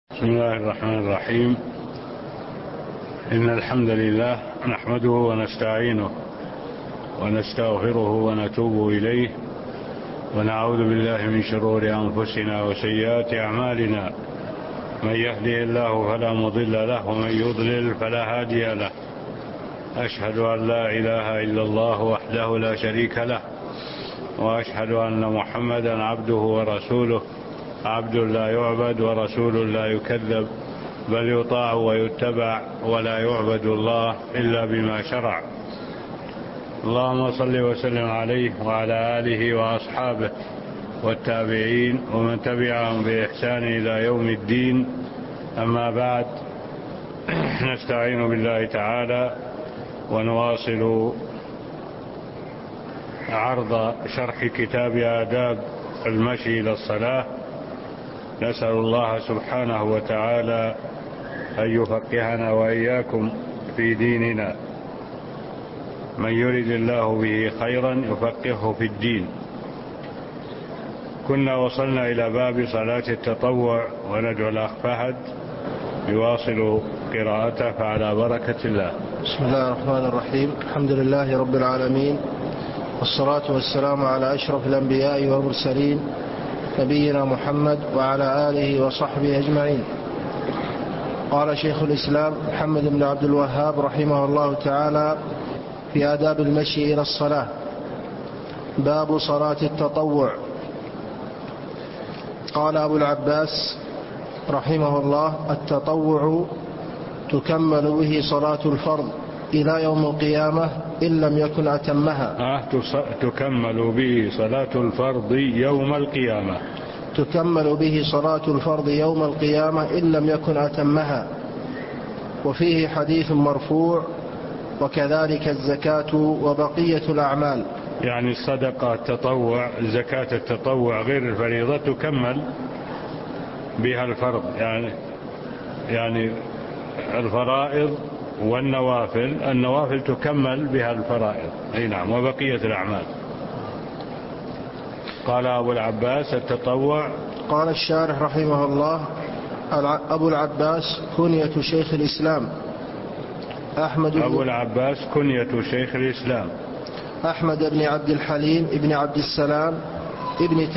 بسم الله الرحمن الرحيم. إن الحمد لله نحمده ونستعينه ونستغفره ونتوب إليه ونعوذ بالله من شرور أنفسنا وسيئات أعمالنا. من يهدي الله فلا مضل له ومن يضلل فلا هادي له. أشهد أن لا إله إلا الله وحده لا شريك له، وأشهد أن محمدا عبده ورسوله، عبد لا يعبد ورسول لا يكذب، بل يطاع ويتبع ولا يعبد الله إلا بما شرع. اللهم صل وسلم عليه وعلى آله وأصحابه والتابعين ومن تبعهم بإحسان إلى يوم الدين. أما بعد، نستعين بالله تعالى ونواصل عرض شرح كتاب آداب المشي إلى الصلاة. نسأل الله سبحانه وتعالى أن يفقهنا وإياكم في ديننا. من يرد الله به خيرا يفقهه في الدين. كنا وصلنا إلى باب صلاة التطوع، وندعو الأخ فهد يواصل قراءته فعلى بركة الله. بسم الله الرحمن الرحيم. الحمد لله رب العالمين، والصلاة والسلام على أشرف الأنبياء والمرسلين نبينا محمد وعلى آله وصحبه أجمعين. قال شيخ الإسلام محمد بن عبد الوهاب رحمه الله تعالى في آداب المشي إلى الصلاة: باب صلاة التطوع. قال أبو العباس رحمه الله: التطوع تكمل به صلاة الفرض إلى يوم القيامة إن لم يكن أتمها. تكمل به صلاة الفرض يوم القيامة. تكمل به صلاة الفرض يوم القيامة إن لم يكن أتمها. وفيه حديث مرفوع: وكذلك الزكاة وبقية الأعمال. يعني الصدقة التطوع، زكاة التطوع غير الفريضة تكمل بها الفرض، يعني الفرائض والنوافل، النوافل تكمل بها الفرائض. أي نعم. وبقية الأعمال. قال أبو العباس: التطوع. قال الشارح رحمه الله: أبو العباس كنية شيخ الإسلام أحمد. أبو العباس كنية شيخ الإسلام أحمد بن عبد الحليم ابن عبد السلام ابن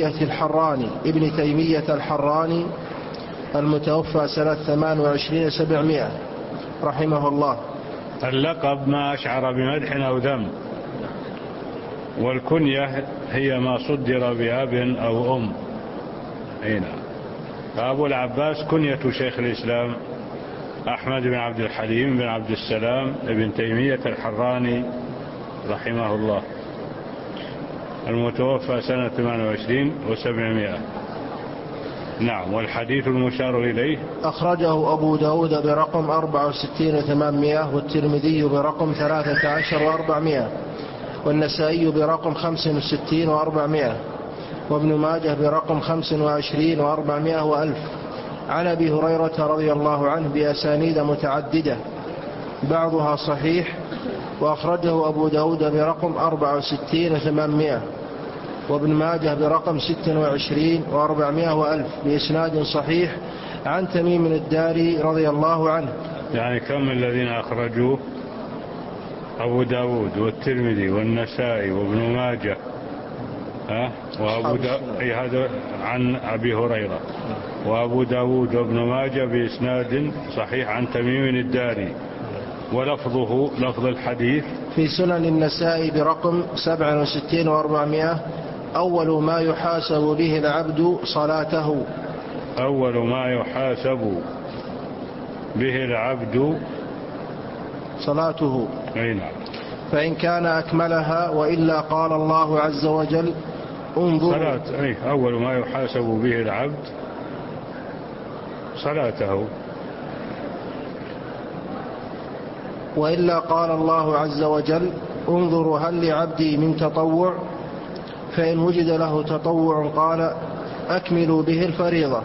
تيمية الحراني المتوفى سنة 28 700 رحمه الله. اللقب ما أشعر بمدح أو ذم، والكنية هي ما صدر بأب أو أم. هنا فأبو العباس كنية شيخ الإسلام أحمد بن عبد الحليم بن عبد السلام ابن تيمية الحراني رحمه الله، المتوفى سنة 28 و700. نعم. والحديث المشار إليه أخرجه أبو داود برقم 64 800، والترمذي برقم 13 و400، والنسائي برقم 65 و400، وابن ماجه برقم 25 و400 و1000، عن أبي هريرة رضي الله عنه بأسانيد متعددة بعضها صحيح. وأخرجه أبو داود برقم 64 800، وابن ماجه برقم 26 و400 و1000 بإسناد صحيح عن تميم الداري رضي الله عنه. يعني كم الذين أخرجوه؟ أبو داود والترمذي والنسائي وابن ماجه، هذا عن أبي هريرة، وأبو داود وابن ماجه بإسناد صحيح عن تميم الداري، ولفظه لفظ الحديث في سنن النسائي برقم 67 و400: أول ما يحاسب به العبد صلاته. أول ما يحاسب به العبد صلاته. أي نعم. فإن كان أكملها وإلا قال الله عز وجل: انظر. أول ما يحاسب به العبد صلاته. وإلا قال الله عز وجل: انظروا هل لعبدي من تطوع، فإن وجد له تطوع قال: أكملوا به الفريضة.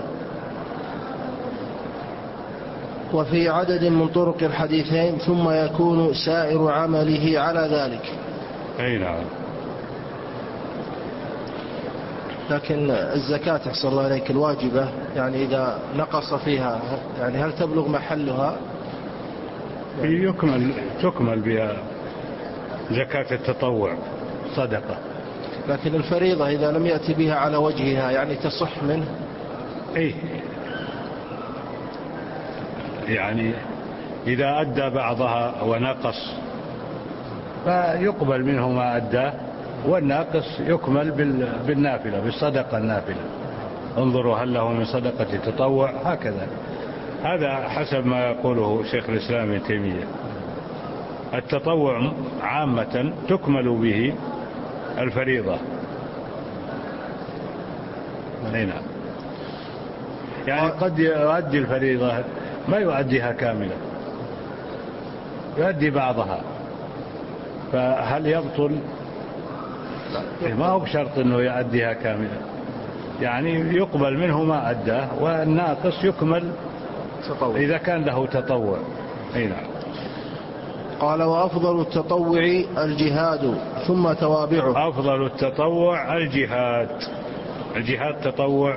وفي عدد من طرق الحديثين ثم يكون سائر عمله على ذلك. أي نعم. لكن الزكاة أحسن الله عليك الواجبة يعني إذا نقص فيها يعني هل تبلغ محلها؟ تكمل بها زكاة التطوع صدقة. لكن الفريضة إذا لم يأتي بها على وجهها يعني تصح منه؟ إيه يعني إذا أدى بعضها ونقص فيقبل منه ما أداه، والناقص يكمل بالنافلة بالصدقة النافلة. انظروا هل له من صدقة تطوع هكذا. هذا حسب ما يقوله شيخ الإسلام ابن تيمية. التطوع عامة تكمل به الفريضة. هنا يعني قد يؤدي الفريضة ما يؤديها كاملة، يؤدي بعضها، فهل يبطل؟ ما هو بشرط أنه يؤديها كاملة، يعني يقبل منه ما أداه، والناقص يكمل إذا كان له تطوع. هنا قال وأفضل التطوع الجهاد ثم توابعه. أفضل التطوع الجهاد. الجهاد تطوع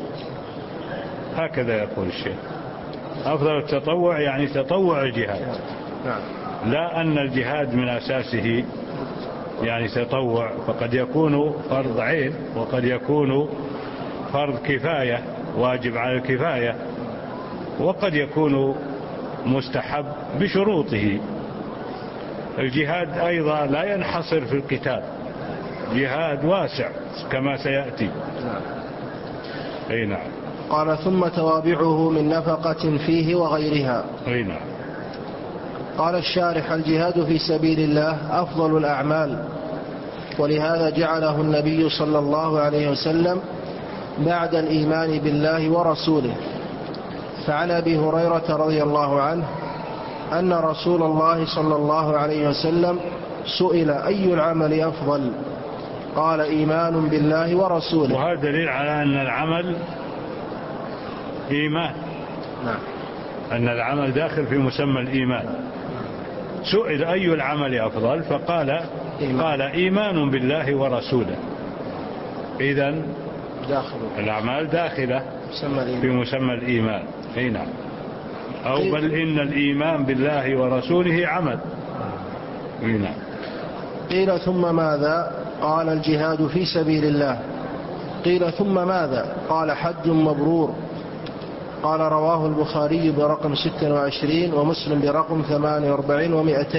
هكذا يقول الشيخ. أفضل التطوع يعني تطوع الجهاد، لا أن الجهاد من أساسه يعني تطوع، فقد يكون فرض عين وقد يكون فرض كفاية واجب على الكفاية، وقد يكون مستحب بشروطه. الجهاد أيضا لا ينحصر في القتال، جهاد واسع كما سيأتي. أي نعم. قال ثم توابعه من نفقة فيه وغيرها. أي نعم. قال الشارح الجهاد في سبيل الله أفضل الأعمال، ولهذا جعله النبي صلى الله عليه وسلم بعد الإيمان بالله ورسوله. فعن أبي هريرة رضي الله عنه أن رسول الله صلى الله عليه وسلم سئل أي العمل أفضل؟ قال إيمان بالله ورسوله. وهذا دليل على أن العمل إيمان. نعم. أن العمل داخل في مسمى الإيمان. سئل أي العمل أفضل فقال قال إيمان بالله ورسوله. إذن الأعمال داخلة في مسمى الإيمان. نعم. أو بل إن الإيمان بالله ورسوله عمل. نعم. قيل ثم ماذا؟ قال الجهاد في سبيل الله. قيل ثم ماذا؟ قال حج مبرور. قال رواه البخاري برقم 26 ومسلم برقم 48 و200.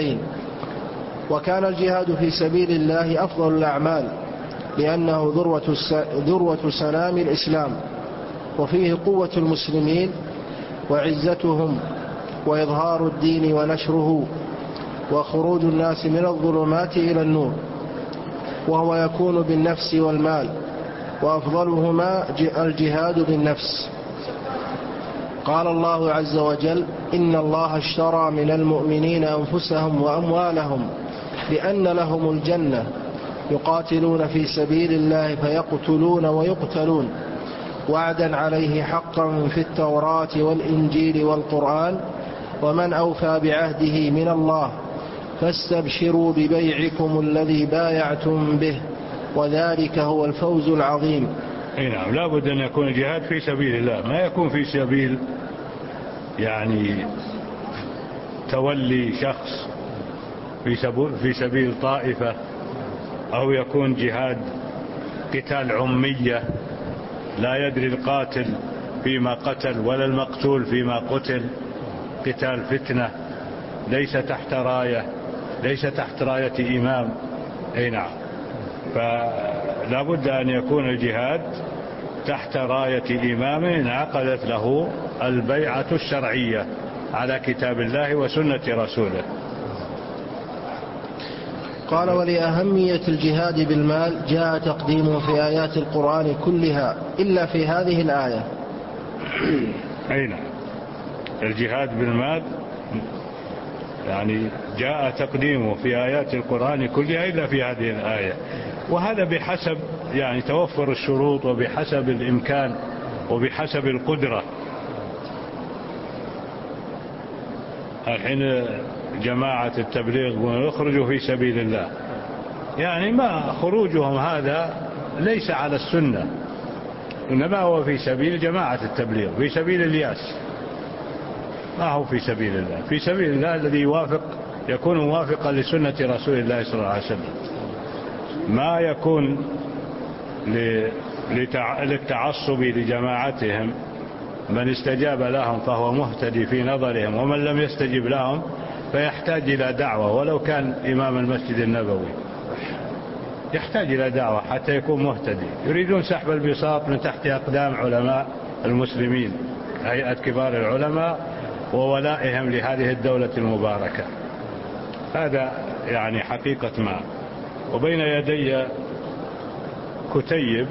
وكان الجهاد في سبيل الله أفضل الأعمال لأنه ذروة سنام الإسلام، وفيه قوة المسلمين وعزتهم وإظهار الدين ونشره وخروج الناس من الظلمات إلى النور، وهو يكون بالنفس والمال، وأفضلهما الجهاد بالنفس. قال الله عز وجل إن الله اشترى من المؤمنين أنفسهم وأموالهم بأن لهم الجنة يقاتلون في سبيل الله فيقتلون ويقتلون وعدا عليه حقا في التوراة والإنجيل والقرآن ومن أوفى بعهده من الله فاستبشروا ببيعكم الذي بايعتم به وذلك هو الفوز العظيم. نعم. لا بد أن يكون الجهاد في سبيل الله، ما يكون في سبيل يعني تولي شخص، في سبيل طائفة، أو يكون جهاد قتال عمية لا يدري القاتل فيما قتل ولا المقتول فيما قتل، قتال فتنة ليس تحت راية، ليس تحت راية إمام. أي نعم. فلا بد أن يكون الجهاد تحت راية إمام انعقدت له البيعة الشرعية على كتاب الله وسنة رسوله. قال ولأهمية الجهاد بالمال جاء تقديمه في آيات القرآن كلها إلا في هذه الآية. أي نعم. الجهاد بالمال يعني جاء تقديمه في آيات القرآن كلها إلا في هذه الآية، وهذا بحسب يعني توفر الشروط وبحسب الإمكان وبحسب القدرة. الحين جماعة التبليغ يخرجوا في سبيل الله، يعني ما خروجهم هذا ليس على السنة، إنما هو في سبيل جماعة التبليغ، في سبيل الياس، ما هو في سبيل الله. في سبيل الله الذي يوافق يكون موافقا لسنة رسول الله صلى الله عليه وسلم، ما يكون للتعصب لجماعتهم. من استجاب لهم فهو مهتدي في نظرهم، ومن لم يستجب لهم فيحتاج إلى دعوة، ولو كان إمام المسجد النبوي يحتاج إلى دعوة حتى يكون مهتدي. يريدون سحب البساط من تحت أقدام علماء المسلمين، هيئة كبار العلماء وولائهم لهذه الدولة المباركة. هذا يعني حقيقة ما. وبين يدي كتيب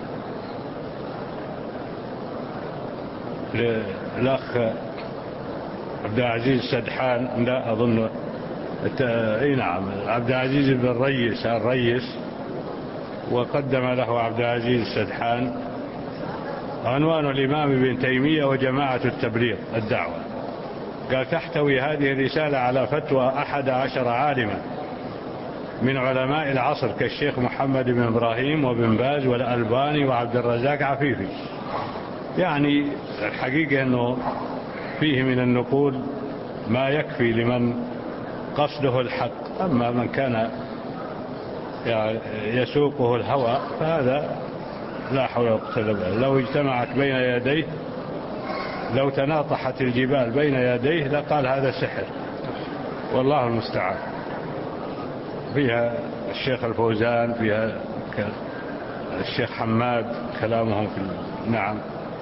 للأخ عبد العزيز سدحان، لا أظن نعم عبد العزيز بن الريس، وقدم له عبد العزيز السدحان عنوان الإمام ابن تيمية وجماعة التبليغ الدعوة. قال تحتوي هذه الرسالة على فتوى 11 عالما من علماء العصر كالشيخ محمد بن إبراهيم وابن باز والألباني وعبد الرزاق عفيفي. يعني الحقيقة أنه فيه من النقول ما يكفي لمن قصده الحق، أما من كان يسوقه الهوى فهذا لا حول ولا قوة إلا بالله. لو اجتمعت بين يديه، لو تناطحت الجبال بين يديه لقال هذا سحر، والله المستعان. فيها الشيخ الفوزان، فيها الشيخ حماد كلامهم في نعم،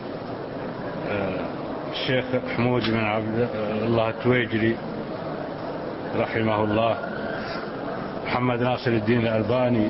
الشيخ حمود بن عبد الله التويجري رحمه الله، محمد ناصر الدين الألباني.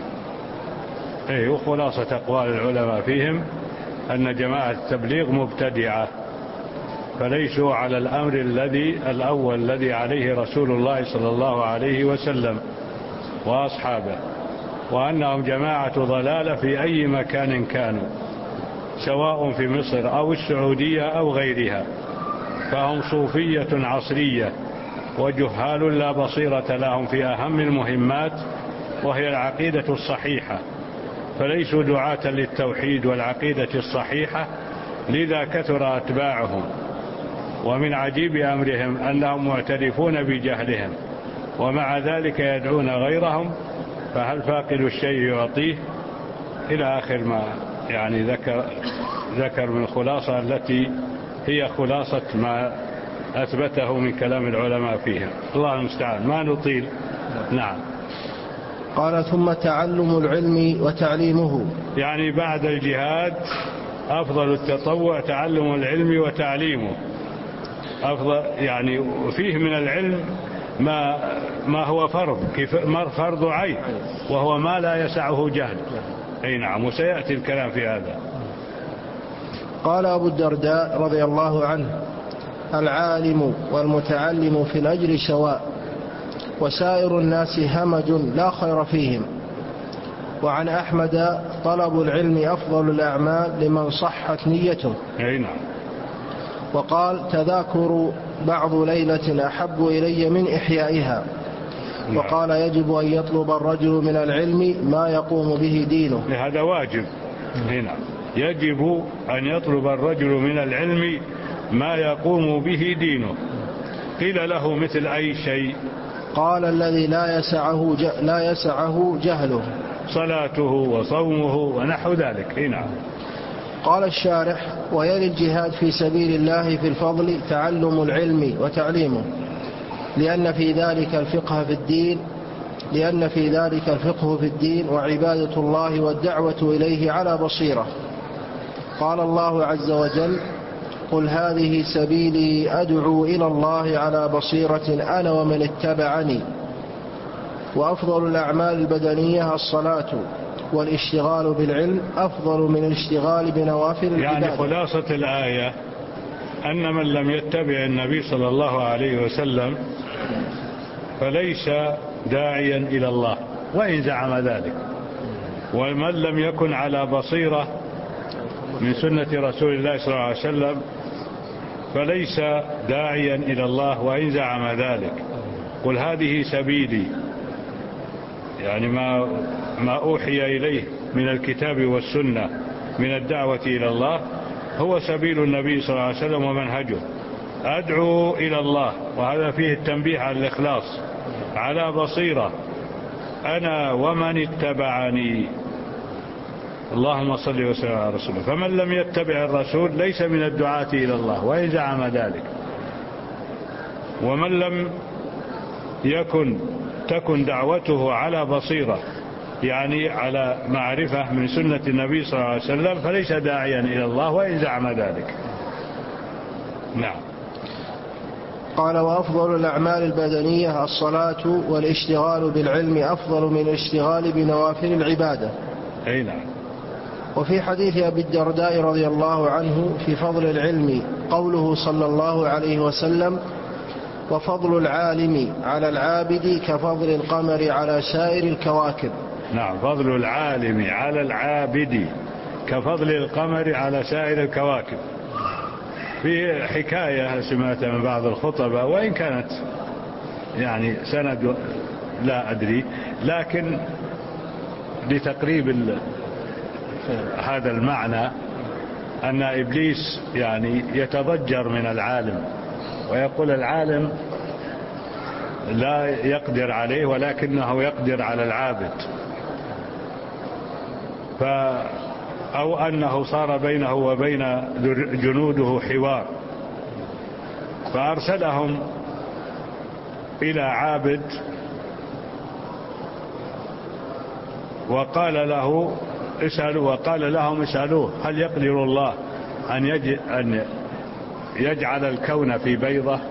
وخلاصة أقوال العلماء فيهم أن جماعة التبليغ مبتدعة، فليسوا على الأمر الأول الذي عليه رسول الله صلى الله عليه وسلم وأصحابه، وأنهم جماعة ضلالة في أي مكان كانوا، سواء في مصر أو السعودية أو غيرها. فهم صوفية عصرية وجهال لا بصيرة لهم في أهم المهمات، وهي العقيدة الصحيحة، فليسوا دعاة للتوحيد والعقيدة الصحيحة، لذا كثر أتباعهم. ومن عجيب أمرهم أنهم معترفون بجهلهم، ومع ذلك يدعون غيرهم، فهل فاقد الشيء يعطيه، إلى آخر ما يعني ذكر من الخلاصة التي هي خلاصة ما أثبته من كلام العلماء فيهم. الله المستعان، ما نطيل. نعم. قال ثم تعلم العلم وتعليمه، يعني بعد الجهاد أفضل التطوع تعلم العلم وتعليمه. أفضل يعني فيه من العلم ما هو فرض عين، وهو ما لا يسعه جهل. أي نعم، وسيأتي الكلام في هذا. قال أبو الدرداء رضي الله عنه: العالم والمتعلم في الأجر سواء، وسائر الناس همج لا خير فيهم. وعن أحمد: طلب العلم أفضل الأعمال لمن صحت نيته. أي نعم. وقال: تذاكر بعض ليلة أحب إلي من إحيائها. نعم. وقال: يجب أن يطلب الرجل من العلم ما يقوم به دينه. هذا واجب. هنا يجب أن يطلب الرجل من العلم ما يقوم به دينه. قيل له مثل أي شيء؟ قال: الذي لا يسعه جهله، صلاته وصومه ونحو ذلك. نعم. قال الشارح: ويلي الجهاد في سبيل الله في الفضل تعلم العلم وتعليمه، لأن في ذلك الفقه في الدين وعبادة الله والدعوة إليه على بصيرة. قال الله عز وجل: قل هذه سبيلي أدعو إلى الله على بصيرة أنا ومن اتبعني. وأفضل الأعمال البدنية الصلاة، والاشتغال بالعلم أفضل من الاشتغال بنوافل العبادة. يعني خلاصة الآية أن من لم يتبع النبي صلى الله عليه وسلم فليس داعيا إلى الله وإن زعم ذلك، ومن لم يكن على بصيرة من سنة رسول الله صلى الله عليه وسلم فليس داعيا إلى الله وإن زعم ذلك. قل هذه سبيلي، يعني ما أوحي إليه من الكتاب والسنة من الدعوة إلى الله هو سبيل النبي صلى الله عليه وسلم ومنهجه. أدعو إلى الله، وهذا فيه التنبيه على الإخلاص، على بصيرة أنا ومن اتبعني. اللهم صل وسلم على رسوله. فمن لم يتبع الرسول ليس من الدعاة إلى الله وإن زعم ذلك. ومن لم تكن دعوته على بصيرة، يعني على معرفة من سنة النبي صلى الله عليه وسلم، فليس داعيا إلى الله وإن زعم ذلك. نعم. قال: وأفضل الأعمال البدنية الصلاة، والاشتغال بالعلم أفضل من الاشتغال بنوافل العبادة. أي نعم. وفي حديث أبي الدرداء رضي الله عنه في فضل العلم قوله صلى الله عليه وسلم: وفضل العالم على العابد كفضل القمر على سائر الكواكب. نعم، فضل العالم على العابد كفضل القمر على سائر الكواكب. في حكاية سمعتها من بعض الخطبة، وإن كانت يعني سند لا أدري، لكن لتقريب هذا المعنى أن إبليس يعني يتضجر من العالم ويقول العالم لا يقدر عليه ولكنه يقدر على العابد، أو أنه صار بينه وبين جنوده حوار، فأرسلهم إلى عابد وقال لهم اسألوه هل يقدر الله أن يجعل الكون في بيضة.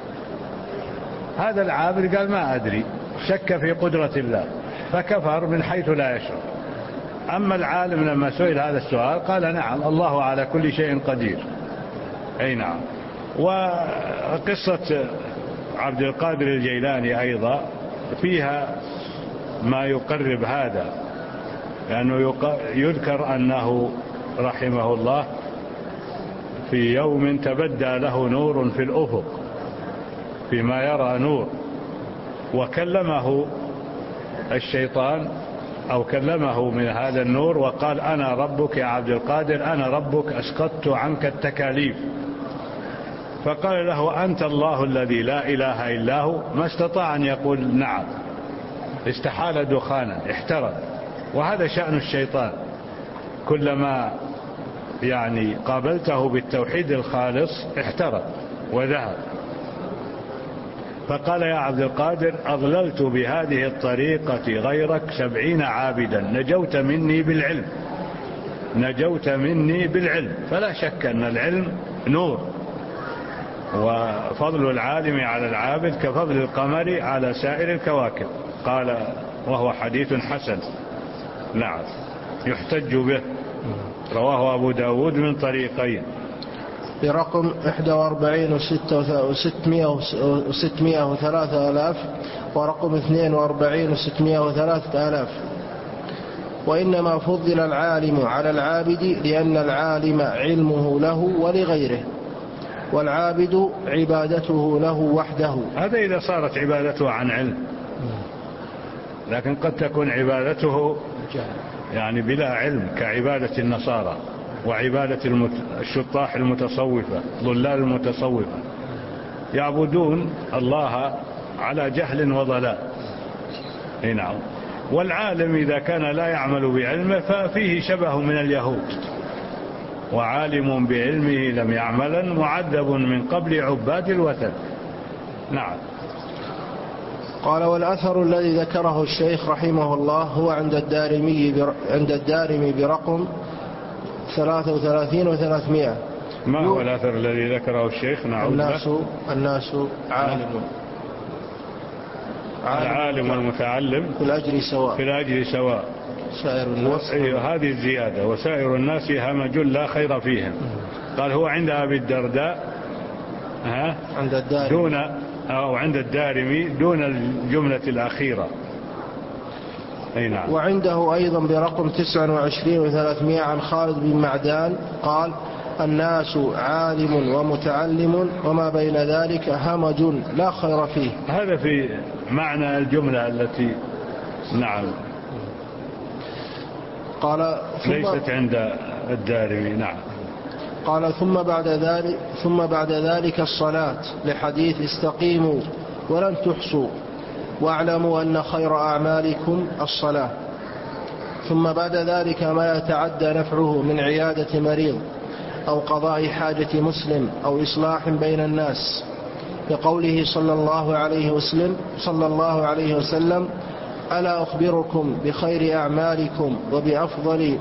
هذا العابد قال ما أدري، شك في قدرة الله فكفر من حيث لا يشعر. أما العالم لما سئل هذا السؤال قال نعم، الله على كل شيء قدير. أي نعم. وقصة عبد القادر الجيلاني أيضا فيها ما يقرب هذا، لأنه يذكر أنه رحمه الله في يوم تبدى له نور في الأفق، فيما يرى نور، وكلمه الشيطان أو كلمه من هذا النور وقال أنا ربك يا عبد القادر، أنا ربك، أسقطت عنك التكاليف. فقال له أنت الله الذي لا إله إلا هو. ما استطاع أن يقول نعم، استحال دخانا، احترق. وهذا شأن الشيطان، كلما يعني قابلته بالتوحيد الخالص احترق وذهب. فقال يا عبد القادر أضللت بهذه الطريقة غيرك 70 عابدا، نجوت مني بالعلم. فلا شك أن العلم نور، وفضل العالم على العابد كفضل القمر على سائر الكواكب. قال وهو حديث حسن. نعم، يحتج به. رواه أبو داود من طريقين برقم 41 و603,000 ورقم 42 و603,000. وإنما فضل العالم على العابد لأن العالم علمه له ولغيره، والعابد عبادته له وحده. هذا إذا صارت عبادته عن علم، لكن قد تكون عبادته يعني بلا علم، كعبادة النصارى وعبادة الشطاح المتصوفة، ضلال المتصوفة، يعبدون الله على جهل وضلال. نعم. والعالم إذا كان لا يعمل بعلمه ففيه شبه من اليهود، وعالم بعلمه لم يعملا معذب من قبل عباد الوثن. نعم. قال والأثر الذي ذكره الشيخ رحمه الله هو عند الدارمي برقم 33 و300. ما هو الأثر الذي ذكره الشيخ؟ الناس العالم والمتعلم في الأجر سواء سائر الناس. هذه الزيادة وسائر الناس همج لا خير فيهم. قال هو عند أبي الدرداء عند الدارمي دون الجملة الأخيرة. أي نعم. وعنده أيضا برقم 29 و300 عن خالد بن معدان قال الناس عالم ومتعلم وما بين ذلك همج لا خير فيه. هذا في معنى الجملة التي نعم. قال ليست عند الدارمي. نعم. قال ثم بعد ذلك الصلاة، لحديث استقيموا ولن تحصوا واعلموا أن خير أعمالكم الصلاة. ثم بعد ذلك ما يتعدى نفعه من عيادة مريض أو قضاء حاجة مسلم أو إصلاح بين الناس، لقوله صلى الله عليه وسلم ألا أخبركم بخير أعمالكم وبأفضل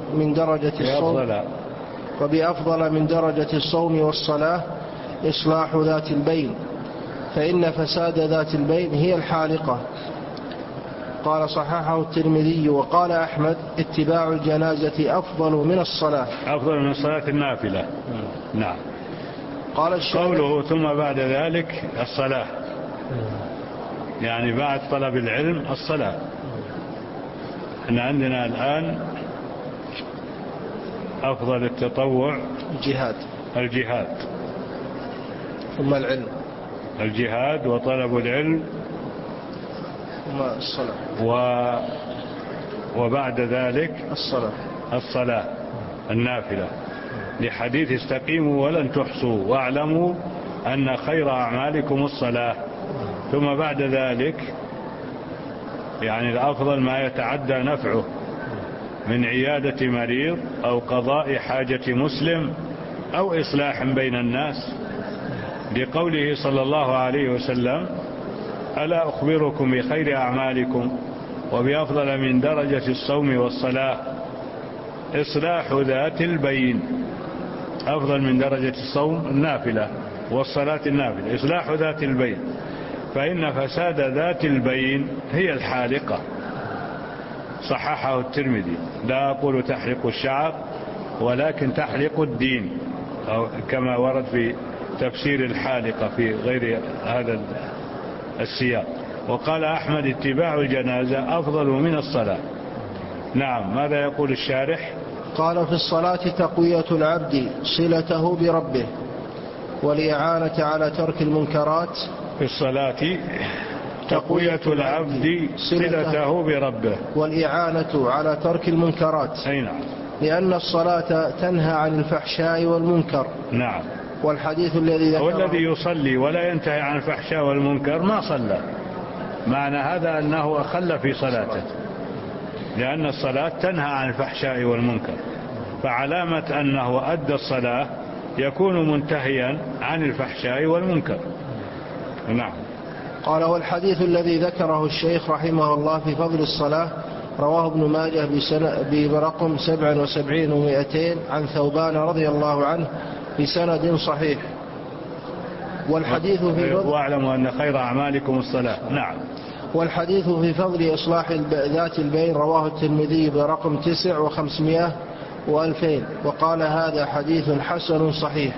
من درجة الصوم والصلاة إصلاح ذات البين، فإن فساد ذات البين هي الحالقة. قال صححه الترمذي. وقال أحمد اتباع الجنازة أفضل من الصلاة، أفضل من صلاة النافلة. نعم. قال قوله ثم بعد ذلك الصلاة، يعني بعد طلب العلم الصلاة. احنا عندنا الآن أفضل التطوع الجهاد ثم العلم، الجهاد وطلب العلم ثم الصلاة، وبعد ذلك الصلاة النافلة، لحديث استقيموا ولن تحصوا واعلموا أن خير أعمالكم الصلاة. ثم بعد ذلك يعني الأفضل ما يتعدى نفعه من عيادة مريض أو قضاء حاجة مسلم أو إصلاح بين الناس، لقوله صلى الله عليه وسلم ألا أخبركم بخير أعمالكم وبأفضل من درجة الصوم والصلاة إصلاح ذات البين. أفضل من درجة الصوم النافلة والصلاة النافلة إصلاح ذات البين، فإن فساد ذات البين هي الحالقة. صححه الترمذي. لا أقول تحلق الشعر ولكن تحلق الدين، أو كما ورد في تفسير الحالقة في غير هذا السياق. وقال أحمد اتباع الجنازة أفضل من الصلاة. نعم. ماذا يقول الشارح؟ قال في الصلاة تقوية العبد صلته بربه والإعانة على ترك المنكرات. في الصلاة تقوية العبد صلته بربه والإعانة على ترك المنكرات. أي نعم. لأن الصلاة تنهى عن الفحشاء والمنكر. نعم. والحديث الذي ذكره والذي يصلي ولا ينتهي عن الفحشاء والمنكر ما صلى، معنى هذا أنه أخل في صلاته، لأن الصلاة تنهى عن الفحشاء والمنكر، فعلامة أنه أدى الصلاة يكون منتهيا عن الفحشاء والمنكر. نعم. قال والحديث الذي ذكره الشيخ رحمه الله في فضل الصلاة رواه ابن ماجه برقم 77 و200 عن ثوبان رضي الله عنه بسند صحيح. والحديث في فضل واعلموا أن خير أعمالكم الصلاة. نعم. والحديث في فضل إصلاح ذات البين رواه الترمذي برقم 9 و500 و2000 وقال هذا حديث حسن صحيح.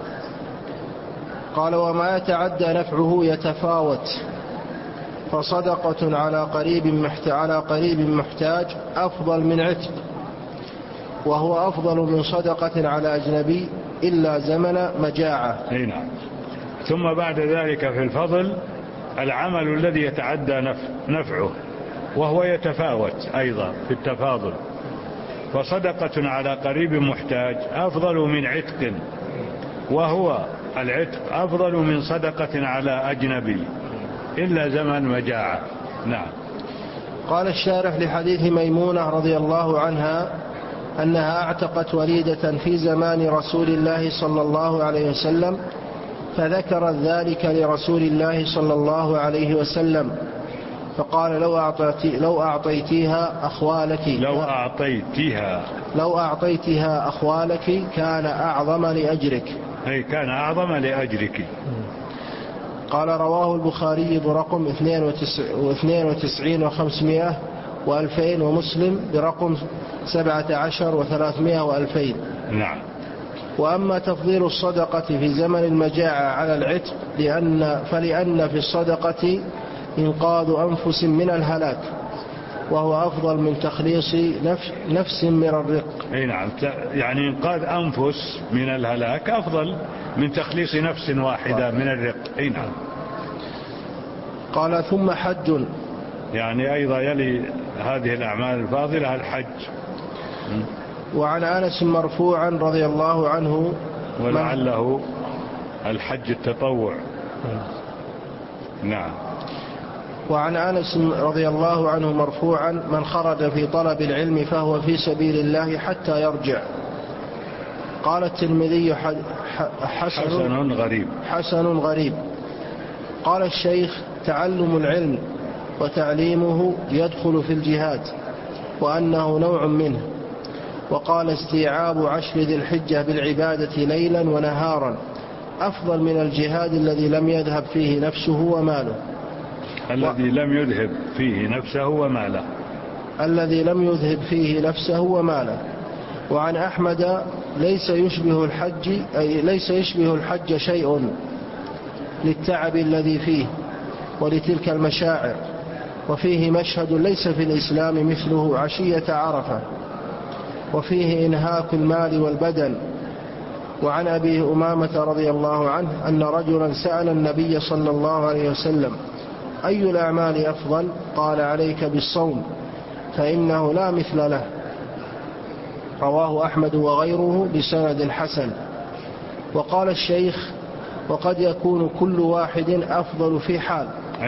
قال وما يتعدى نفعه يتفاوت، فصدقة على قريب محتاج أفضل من عتق، وهو أفضل من صدقة على أجنبي إلا زمن مجاعة. نعم. ثم بعد ذلك في الفضل العمل الذي يتعدى نفعه، وهو يتفاوت أيضا في التفاضل، فصدقة على قريب محتاج أفضل من عتق، وهو العتق أفضل من صدقة على أجنبي إلا زمن مجاعة. نعم. قال الشارح لحديث ميمونة رضي الله عنها أنها اعتقت وليدة في زمان رسول الله صلى الله عليه وسلم، فذكرت ذلك لرسول الله صلى الله عليه وسلم فقال لو أعطيتها أخوالك كان أعظم لأجرك. أي كان أعظم لأجرك. قال رواه البخاري برقم 92 و500 و2000 ومسلم برقم 17 و300 و2000. نعم. وأما تفضيل الصدقة في زمن المجاعة على العتق فلأن في الصدقة إنقاذ أنفس من الهلاك، وهو أفضل من تخليص نفس من الرق. أي نعم. يعني إنقاذ أنفس من الهلاك أفضل من تخليص نفس واحدة من الرق. أي نعم. قال ثم حج، يعني أيضا يلي هذه الأعمال الفاضلة الحج. وعن أنس مرفوعا رضي الله عنه ولعله الحج التطوع. نعم. وعن أنس رضي الله عنه مرفوعا: من خرج في طلب العلم فهو في سبيل الله حتى يرجع. قال الترمذي: حسن غريب. قال الشيخ: تعلم العلم وتعليمه يدخل في الجهاد، وأنه نوع منه. وقال: استيعاب 10 ذي الحجة بالعبادة ليلا ونهارا أفضل من الجهاد الذي لم يذهب فيه نفسه وماله. الذي لم يذهب فيه نفسه وماله. وعن أحمد: ليس يشبه الحج شيء للتعب الذي فيه ولتلك المشاعر، وفيه مشهد ليس في الإسلام مثله عشية عرفة، وفيه إنهاك المال والبدن. وعن أبي أمامة رضي الله عنه أن رجلا سأل النبي صلى الله عليه وسلم: أي الأعمال أفضل؟ قال: عليك بالصوم فإنه لا مثل له. رواه أحمد وغيره بسند حسن. وقال الشيخ: وقد يكون كل واحد أفضل في حال،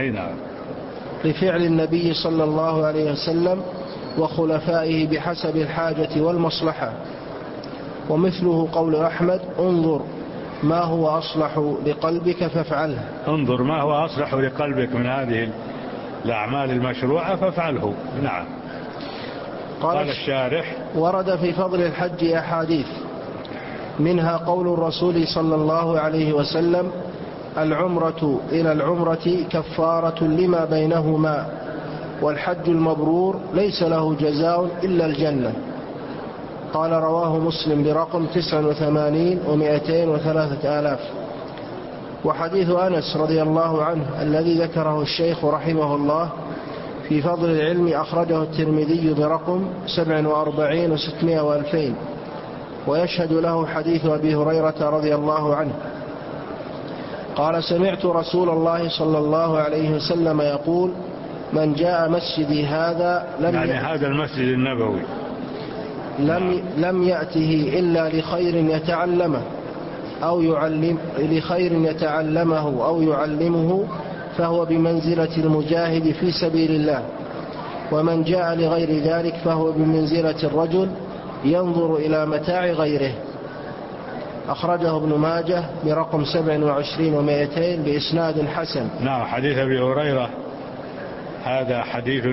لفعل النبي صلى الله عليه وسلم وخلفائه بحسب الحاجة والمصلحة. ومثله قول أحمد: انظر ما هو أصلح لقلبك فافعله. انظر ما هو أصلح لقلبك من هذه الأعمال المشروعة فافعله. نعم. قال الشارح: ورد في فضل الحج أحاديث، منها قول الرسول صلى الله عليه وسلم: العمرة إلى العمرة كفارة لما بينهما، والحج المبرور ليس له جزاء إلا الجنة. قال: رواه مسلم برقم 89 و203,000. وحديث أنس رضي الله عنه الذي ذكره الشيخ رحمه الله في فضل العلم أخرجه الترمذي برقم 47 و600 و2000. ويشهد له حديث أبي هريرة رضي الله عنه قال: سمعت رسول الله صلى الله عليه وسلم يقول: من جاء مسجدي هذا هذا المسجد النبوي لم يأته إلا لخير يتعلمه أو يعلمه فهو بمنزلة المجاهد في سبيل الله. ومن جاء لغير ذلك فهو بمنزلة الرجل ينظر إلى متاع غيره. أخرجه ابن ماجه برقم 27 و200 بإسناد حسن. نعم. حديث أبي هريرة هذا حديث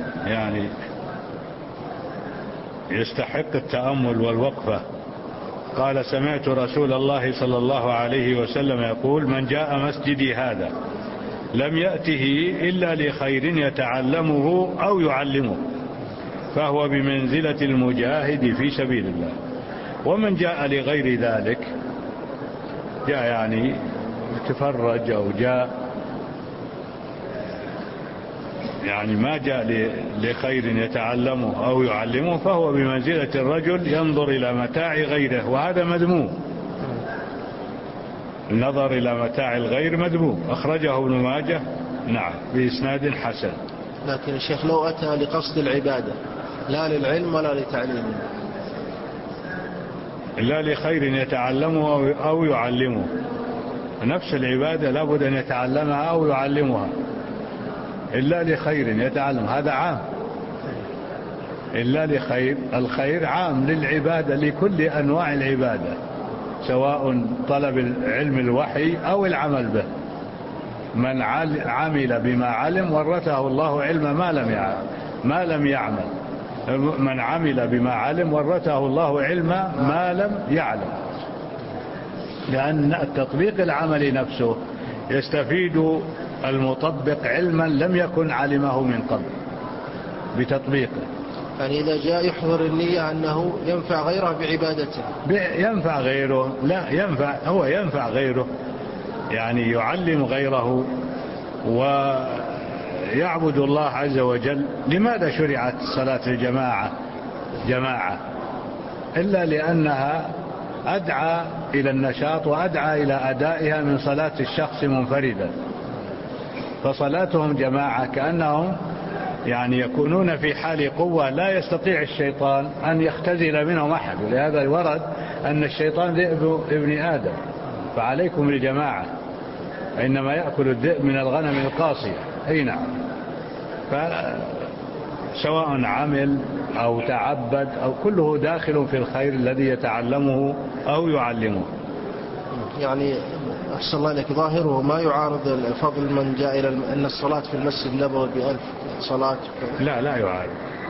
يستحق التأمل والوقفة. قال: سمعت رسول الله صلى الله عليه وسلم يقول: من جاء مسجدي هذا لم يأته إلا لخير يتعلمه أو يعلمه فهو بمنزلة المجاهد في سبيل الله. ومن جاء لغير ذلك، جاء تفرج أو جاء ما جاء لخير يتعلمه أو يعلمه فهو بمنزلة الرجل ينظر إلى متاع غيره، وهذا مذموم. النظر إلى متاع الغير مذموم. أخرجه ابن ماجه نعم بإسناد حسن. لكن الشيخ لو أتى لقصد العبادة لا للعلم ولا لتعليمه، لا لخير يتعلمه أو يعلمه، نفس العبادة لابد أن يتعلمها أو يعلمها، إلا لخير يتعلم، هذا عام. إلا لخير، الخير عام للعبادة، لكل أنواع العبادة، سواء طلب علم الوحي أو العمل به. من عمل بما علم ورثه الله علم ما لم يعمل. من عمل بما علم ورثه الله علم ما لم يعلم، لأن تطبيق العمل نفسه يستفيد المطبق علما لم يكن علمه من قبل بتطبيقه. يعني إذا جاء يحضر النية أنه ينفع غيره بعبادته، ينفع غيره، لا ينفع، هو ينفع غيره، يعني يعلم غيره ويعبد الله عز وجل. لماذا شرعت صلاة الجماعة جماعة؟ إلا لأنها أدعى إلى النشاط وأدعى إلى أدائها من صلاة الشخص منفردا. فصلاتهم جماعة كأنهم يعني يكونون في حال قوة لا يستطيع الشيطان أن يختزل منهم أحد، ولهذا ورد أن الشيطان ذئب ابن آدم، فعليكم الجماعة، إنما يأكل الذئب من الغنم القاصية. أي نعم. فسواء عمل أو تعبد أو كله داخل في الخير الذي يتعلمه أو يعلمه. يعني أحسن الله لك، ظاهره ما يعارض فضل من جاء إلى أن الصلاة في المسجد النبوي ب1000 صلاة. لا يعارض.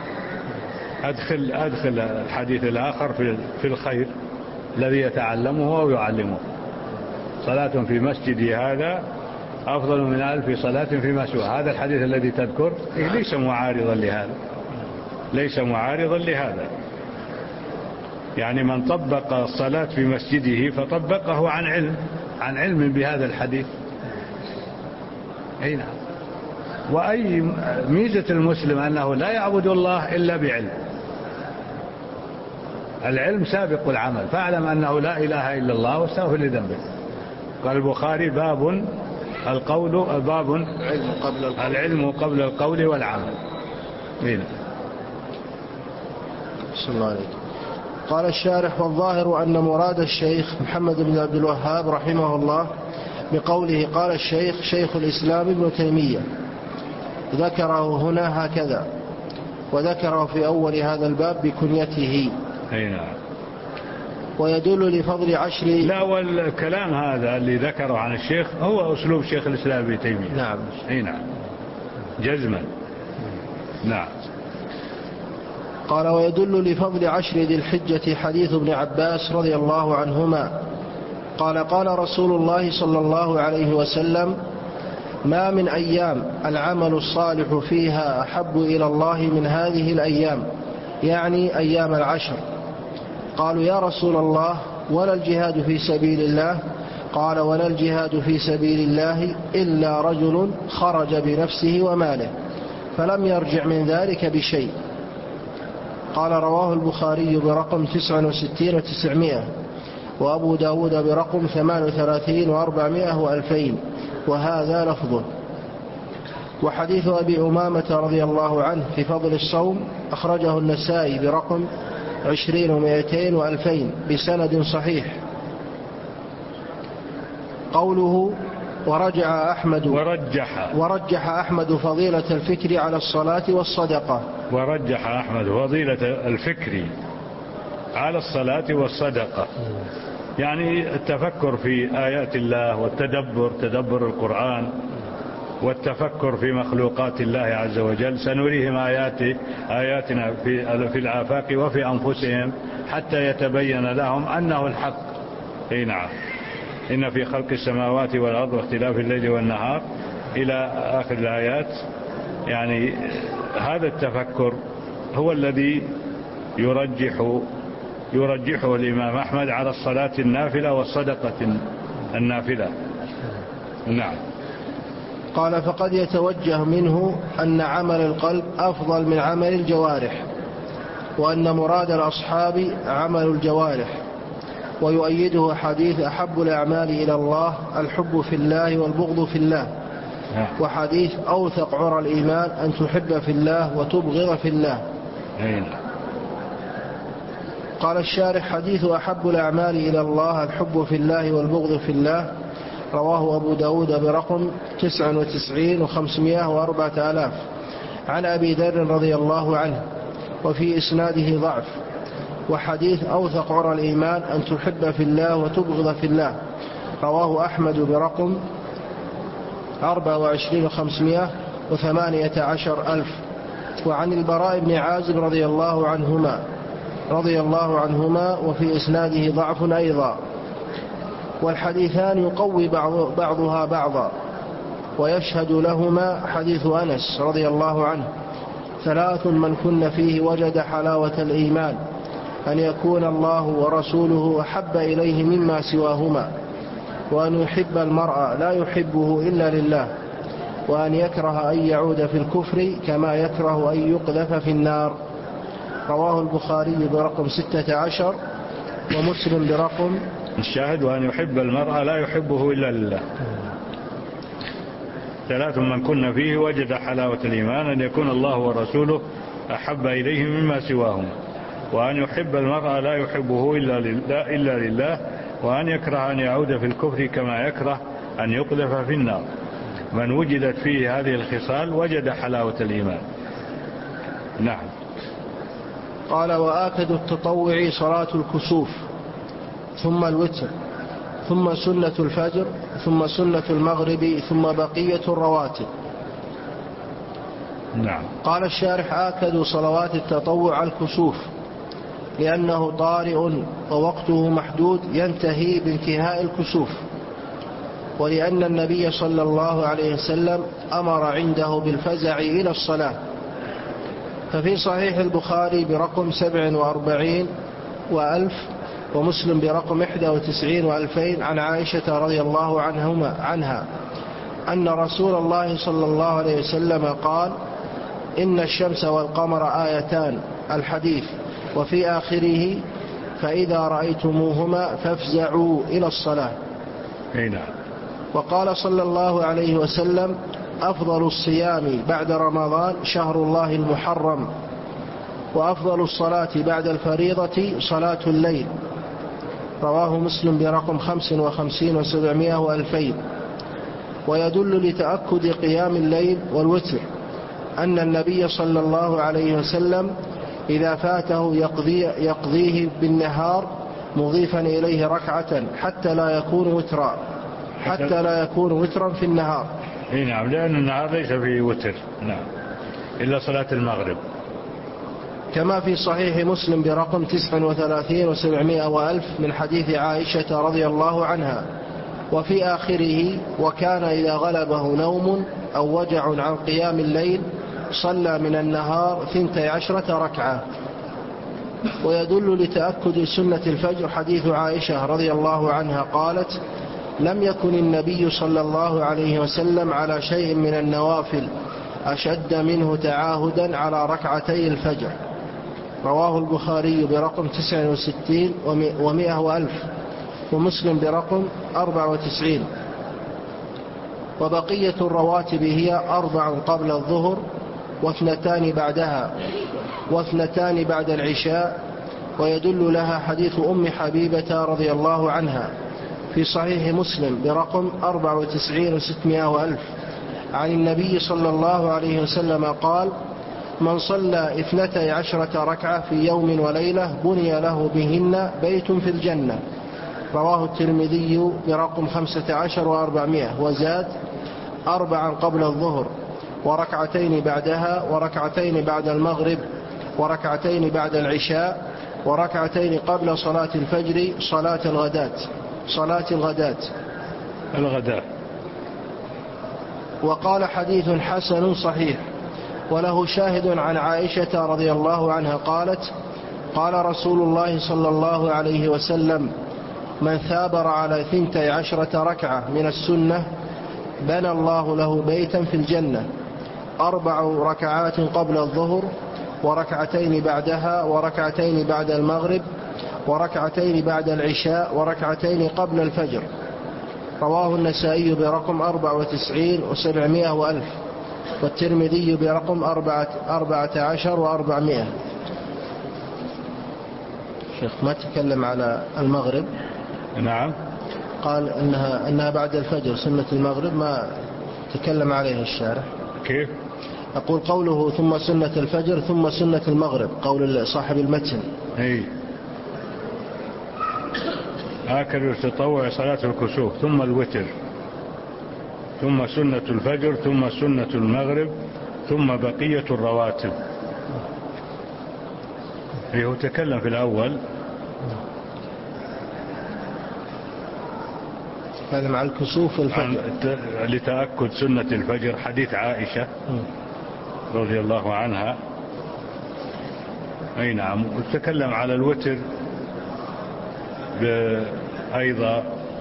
أدخل الحديث الآخر في الخير الذي يتعلمه أو يعلمه. صلاة في مسجدي هذا أفضل من 1000 صلاة فيما سوى. هذا الحديث الذي تذكر ليس معارضا لهذا، ليس معارضا لهذا. يعني من طبق الصلاة في مسجده فطبقه عن علم بهذا الحديث. أي نعم. وأي ميزة المسلم أنه لا يعبد الله إلا بعلم. العلم سابق العمل، فاعلم أنه لا إله إلا الله واستغفر لذنبك. قال البخاري باب العلم قبل القول والعمل. مين؟ بسم الله عليك. قال الشارح: والظاهر أن مراد الشيخ محمد بن عبد الوهاب رحمه الله بقوله قال الشيخ شيخ الإسلام ابن تيمية، ذكره هنا هكذا، وذكره في أول هذا الباب بكنيته. أي نعم. ويدل لفضل 10. لا، والكلام هذا اللي ذكره عن الشيخ هو أسلوب شيخ الإسلام ابن تيمية. نعم. أي نعم، جزما. نعم. قال: ويدل لفضل 10 ذي الحجة حديث ابن عباس رضي الله عنهما قال: قال رسول الله صلى الله عليه وسلم: ما من أيام العمل الصالح فيها أحب إلى الله من هذه الأيام، يعني أيام 10. قالوا: يا رسول الله، ولا الجهاد في سبيل الله؟ قال: ولا الجهاد في سبيل الله إلا رجل خرج بنفسه وماله فلم يرجع من ذلك بشيء. قال: رواه البخاري برقم 69 و900، وأبو داود برقم 38 و400 و2000، وهذا لفظه. وحديث أبي أمامة رضي الله عنه في فضل الصوم أخرجه النسائي برقم 20 و200 و2000 بسند صحيح. قوله: ورجح أحمد فضيلة الفكر على الصلاة والصدقة. ورجح أحمد فضيلة الفكر على الصلاة والصدقة، يعني التفكر في آيات الله والتدبر، تدبر القرآن والتفكر في مخلوقات الله عز وجل. سنريهم آياتنا في الآفاق وفي أنفسهم حتى يتبين لهم أنه الحق. أي نعم. إن في خلق السماوات والأرض واختلاف الليل والنهار إلى آخر الآيات. يعني هذا التفكر هو الذي يرجحه الإمام أحمد على الصلاة النافلة والصدقة النافلة. نعم. قال: فقد يتوجه منه أن عمل القلب أفضل من عمل الجوارح، وأن مراد الأصحاب عمل الجوارح. ويؤيده حديث أحب الأعمال إلى الله الحب في الله والبغض في الله، وحديث أوثق عرى الإيمان أن تحب في الله وتبغض في الله. قال الشارح: حديث أحب الأعمال إلى الله الحب في الله والبغض في الله رواه أبو داود برقم 99 و500 و4000 عن أبي ذر رضي الله عنه، وفي إسناده ضعف. وحديث أوثق عرى الإيمان أن تحب في الله وتبغض في الله رواه أحمد برقم 24 و518 ألف. وعن البراء بن عازب رضي الله عنهما وفي إسناده ضعف أيضا. والحديثان يقوي بعضها بعضا، ويشهد لهما حديث أنس رضي الله عنه: 3 من كن فيه وجد حلاوة الإيمان، أن يكون الله ورسوله أحب إليه مما سواهما، وأن يحب المرء لا يحبه إلا لله، وأن يكره أن يعود في الكفر كما يكره أن يقذف في النار. رواه البخاري برقم 16 ومسلم برقم. الشاهد: وأن يحب المرء لا يحبه إلا لله. 3 من كن فيه وجد حلاوة الإيمان: أن يكون الله ورسوله أحب إليه مما سواهما، وأن يحب المرء لا يحبه إلا لله، وأن يكره أن يعود في الكفر كما يكره أن يقذف في النار. من وجدت فيه هذه الخصال وجد حلاوة الإيمان. نعم. قال: وآكد التطوع صلاة الكسوف، ثم الوتر، ثم سنة الفجر، ثم سنة المغرب، ثم بقية الرواتب. نعم. قال الشارح: آكد صلوات التطوع الكسوف، لأنه طارئ ووقته محدود ينتهي بانتهاء الكسوف، ولأن النبي صلى الله عليه وسلم أمر عنده بالفزع إلى الصلاة. ففي صحيح البخاري برقم 47 و1000 ومسلم برقم 91 و2000 عن عائشة رضي الله عنها أن رسول الله صلى الله عليه وسلم قال: إن الشمس والقمر آيتان، الحديث، وفي آخره: فإذا رأيتموهما فافزعوا إلى الصلاة. نعم. وقال صلى الله عليه وسلم: أفضل الصيام بعد رمضان شهر الله المحرم، وأفضل الصلاة بعد الفريضة صلاة الليل. رواه مسلم برقم 55 و700 و2000. ويدل لتأكد قيام الليل والوتر أن النبي صلى الله عليه وسلم إذا فاته يقضيه بالنهار مضيفا إليه ركعة حتى لا يكون وترا في النهار. نعم، لأن النهار ليس فيه وتر. نعم، إلا صلاة المغرب. كما في صحيح مسلم برقم 39 و700 و1000 من حديث عائشة رضي الله عنها: وفي آخره: وكان إذا غلبه نوم أو وجع عن قيام الليل صلى من النهار 12 ركعة. ويدل لتأكد سنة الفجر حديث عائشة رضي الله عنها قالت: لم يكن النبي صلى الله عليه وسلم على شيء من النوافل أشد منه تعاهدا على ركعتي الفجر. رواه البخاري برقم 69 و100 و1000 ومسلم برقم 94. وبقية الرواتب هي 4 قبل الظهر، و2 بعدها، و2 بعد العشاء. ويدل لها حديث أم حبيبة رضي الله عنها في صحيح مسلم برقم 94 و600 و1000 عن النبي صلى الله عليه وسلم قال: من صلى 12 ركعة في يوم وليلة بني له بهن بيت في الجنة. رواه الترمذي برقم 15 و400. وزاد: 4 قبل الظهر، وركعتين بعدها، وركعتين بعد المغرب، وركعتين بعد العشاء، وركعتين قبل صلاة الفجر صلاة الغداة. وقال: حديث حسن صحيح، وله شاهد عن عائشة رضي الله عنها قالت: قال رسول الله صلى الله عليه وسلم: من ثابر على 12 ركعة من السنة بنى الله له بيتا في الجنة، 4 ركعات قبل الظهر، وركعتين بعدها، وركعتين بعد المغرب، وركعتين بعد العشاء، وركعتين قبل الفجر. رواه النسائي برقم 94 و700 و1000 والترمذي برقم 14 و400. شيخ ما تكلم على المغرب. نعم. قال أنها بعد الفجر سنة المغرب، ما تكلم عليه الشارح. كيف؟ أقول قوله ثم سنة الفجر ثم سنة المغرب، قول صاحب المتن. آكد التطوع صلاة الكسوف، ثم الوتر، ثم سنة الفجر، ثم سنة المغرب، ثم بقية الرواتب. هو تكلم في الأول تكلم عن الكسوف والفجر لتأكد سنة الفجر، حديث عائشة رضي الله عنها. أي نعم. وتكلم على الوتر أيضا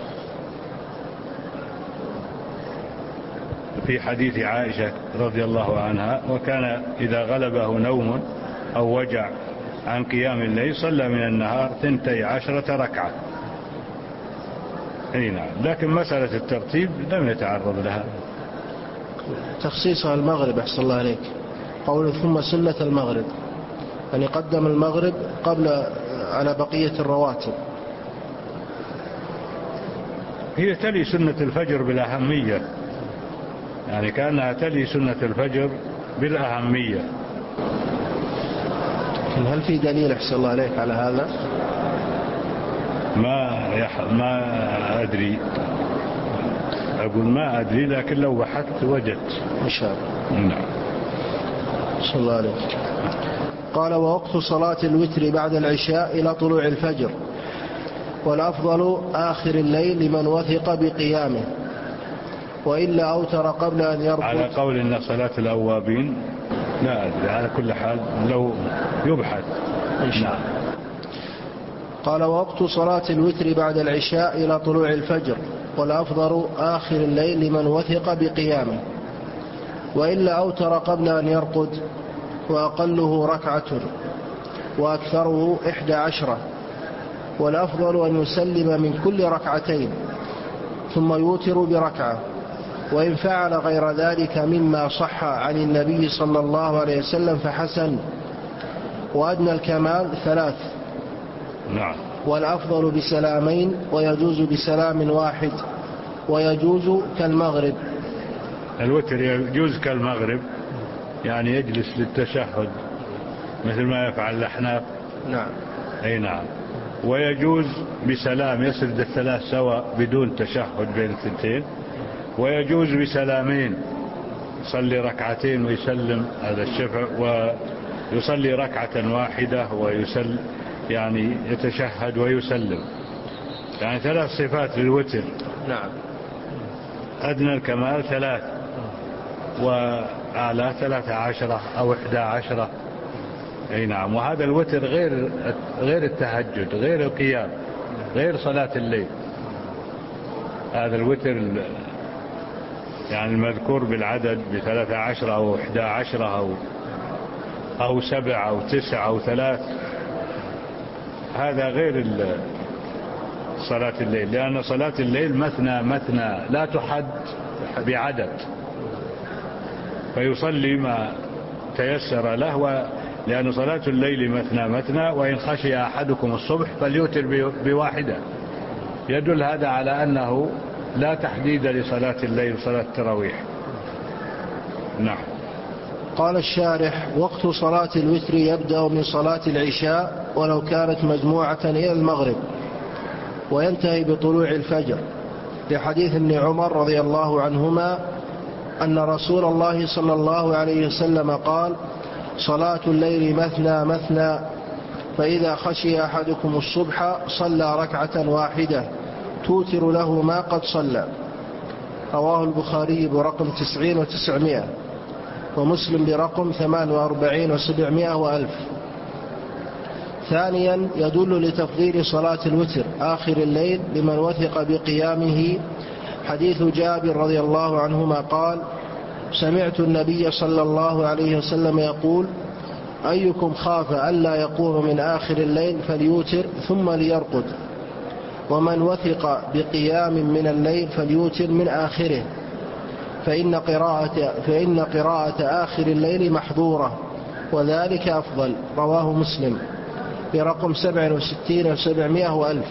في حديث عائشة رضي الله عنها: وكان إذا غلبه نوم أو وجع عن قيام الليل صلى من النهار 12 ركعة. أي نعم. لكن مسألة الترتيب لم يتعرض لها. تخصيصها المغرب أحسن الله عليك، قول ثم سنة المغرب، يعني قدم المغرب قبل على بقية الرواتب. هي تلي سنة الفجر بالأهمية، يعني كأنها تلي سنة الفجر بالأهمية. هل في دليل أحسن الله عليك على هذا؟ ما أدري، أقول ما أدري، لكن لو بحثت وجدت إن شاء الله. نعم. صلى الله عليه. قال ووقت صلاة الوتر بعد العشاء إلى طلوع الفجر، والأفضل آخر الليل لمن وثق بقيامه، وإلا أوتر قبل أن يرقد. على قول إن صلاة الأوابين لا أدري، على كل حال لو يبحث إن شاء الله. قال ووقت صلاة الوتر بعد العشاء إلى طلوع الفجر، والأفضل آخر الليل لمن وثق بقيامه، وإلا أوتر قبل أن يرقد، وأقله ركعة وأكثره 11، والأفضل أن يسلم من كل ركعتين ثم يوتر بركعة، وإن فعل غير ذلك مما صح عن النبي صلى الله عليه وسلم فحسن، وأدنى الكمال 3. نعم. والأفضل بسلامين، ويجوز بسلام واحد، ويجوز كالمغرب. الوتر يجوز كالمغرب، يعني يجلس للتشهد مثل ما يفعل الأحناف. نعم. أي نعم. ويجوز بسلام، يسرد الثلاث سوا بدون تشهد بين الثنتين، ويجوز بسلامين، يصلي ركعتين ويسلم، هذا الشفع، ويصلي ركعة واحدة ويسلم، يعني يتشهد ويسلم، يعني 3 صفات للوتر. نعم. أدنى الكمال 3، وأعلى 13 أو 11. أي نعم. وهذا الوتر غير التهجد، غير القيام، غير صلاة الليل. هذا الوتر يعني المذكور بالعدد ب13 أو 11 أو 7 أو 9 أو 3، هذا غير صلاة الليل، لأن صلاة الليل مثنى مثنى لا تحد بعدد، فيصلي ما تيسر له، لأن صلاة الليل مثنى مثنى، وإن خشي أحدكم الصبح فليوتر بواحدة. يدل هذا على أنه لا تحديد لصلاة الليل صلاة التراويح. نعم. قال الشارح وقت صلاة الوتر يبدأ من صلاة العشاء ولو كانت مجموعة إلى المغرب، وينتهي بطلوع الفجر، لحديث ابن عمر رضي الله عنهما أن رسول الله صلى الله عليه وسلم قال صلاة الليل مثنى مثنى، فإذا خشي أحدكم الصبح صلى ركعة واحدة توتر له ما قد صلى. رواه البخاري برقم 90 و900، ومسلم برقم 48 و700 و1000. ثانيا يدل لتفضيل صلاة الوتر آخر الليل لمن وثق بقيامه حديث جابر رضي الله عنهما قال سمعت النبي صلى الله عليه وسلم يقول أيكم خاف ألا يقوم من آخر الليل فليوتر ثم ليرقد، ومن وثق بقيام من الليل فليوتر من آخره، فإن قراءة آخر الليل محظورة، وذلك أفضل. رواه مسلم برقم 67 و700 و1000.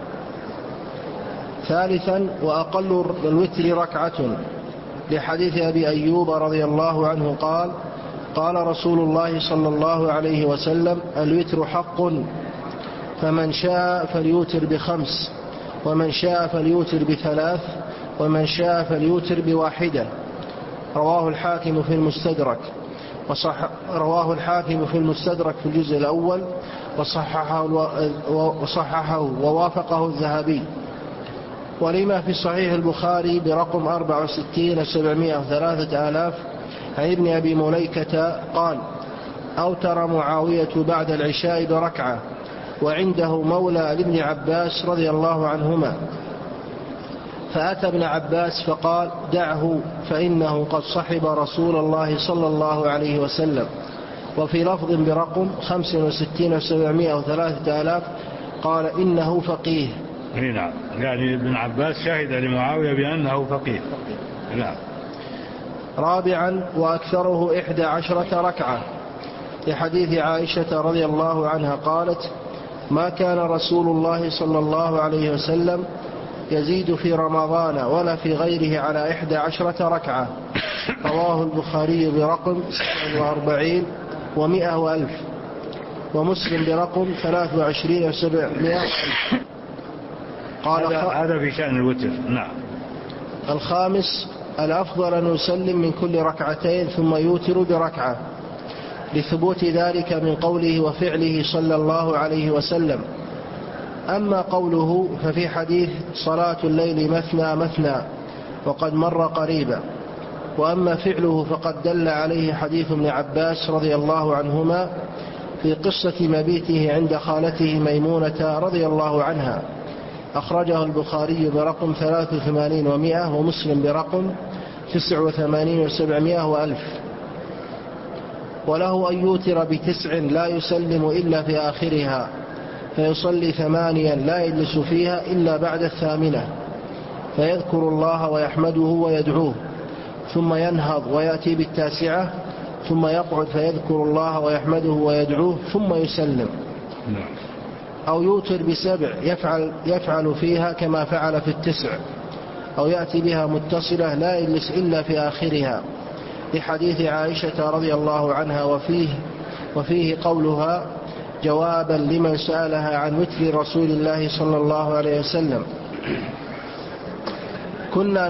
ثالثا وأقل الوتر ركعة، لحديث أبي أيوب رضي الله عنه قال قال رسول الله صلى الله عليه وسلم الوتر حق، فمن شاء فليوتر ب5، ومن شاء فليوتر ب3، ومن شاء فليوتر ب1. رواه الحاكم في المستدرك في الجزء الأول، وصححه ووافقه الذهبي. ولما في صحيح البخاري برقم 64 و700 و3000 عن ابن أبي مليكة قال أوتر معاوية بعد العشاء بركعة، وعنده مولى لابن عباس رضي الله عنهما، فأتى ابن عباس فقال دعه فإنه قد صحب رسول الله صلى الله عليه وسلم. وفي لفظ برقم 65 و700 و3000 قال إنه فقيه. نعم، يعني ابن عباس شهد لمعاوية بأنه فقيه. نعم. رابعا وأكثره 11 ركعة، لحديث عائشة رضي الله عنها قالت: ما كان رسول الله صلى الله عليه وسلم يزيد في رمضان ولا في غيره على 11 ركعة. رواه البخاري برقم 47 و100 وألف، ومسلم برقم 23 و700. هذا في شأن الوتر. نعم. الخامس الأفضل أن يسلم من كل ركعتين ثم يوتر بركعة، لثبوت ذلك من قوله وفعله صلى الله عليه وسلم. أما قوله ففي حديث صلاة الليل مثنى مثنى وقد مر قريبا، وأما فعله فقد دل عليه حديث ابن عباس رضي الله عنهما في قصة مبيته عند خالته ميمونة رضي الله عنها، أخرجه البخاري برقم 83 و100، ومسلم برقم 89 و700 وألف. وله أن يوتر ب9 لا يسلم إلا في آخرها، فيصلي 8 لا يجلس فيها إلا بعد 8، فيذكر الله ويحمده ويدعوه، ثم ينهض ويأتي ب9، ثم يقعد فيذكر الله ويحمده ويدعوه ثم يسلم. أو يوتر ب7 يفعل فيها كما فعل في 9، أو يأتي بها متصلة لا يجلس إلا في آخرها، لحديث عائشة رضي الله عنها، وفيه قولها جوابا لمن سألها عن وتر رسول الله صلى الله عليه وسلم: كنا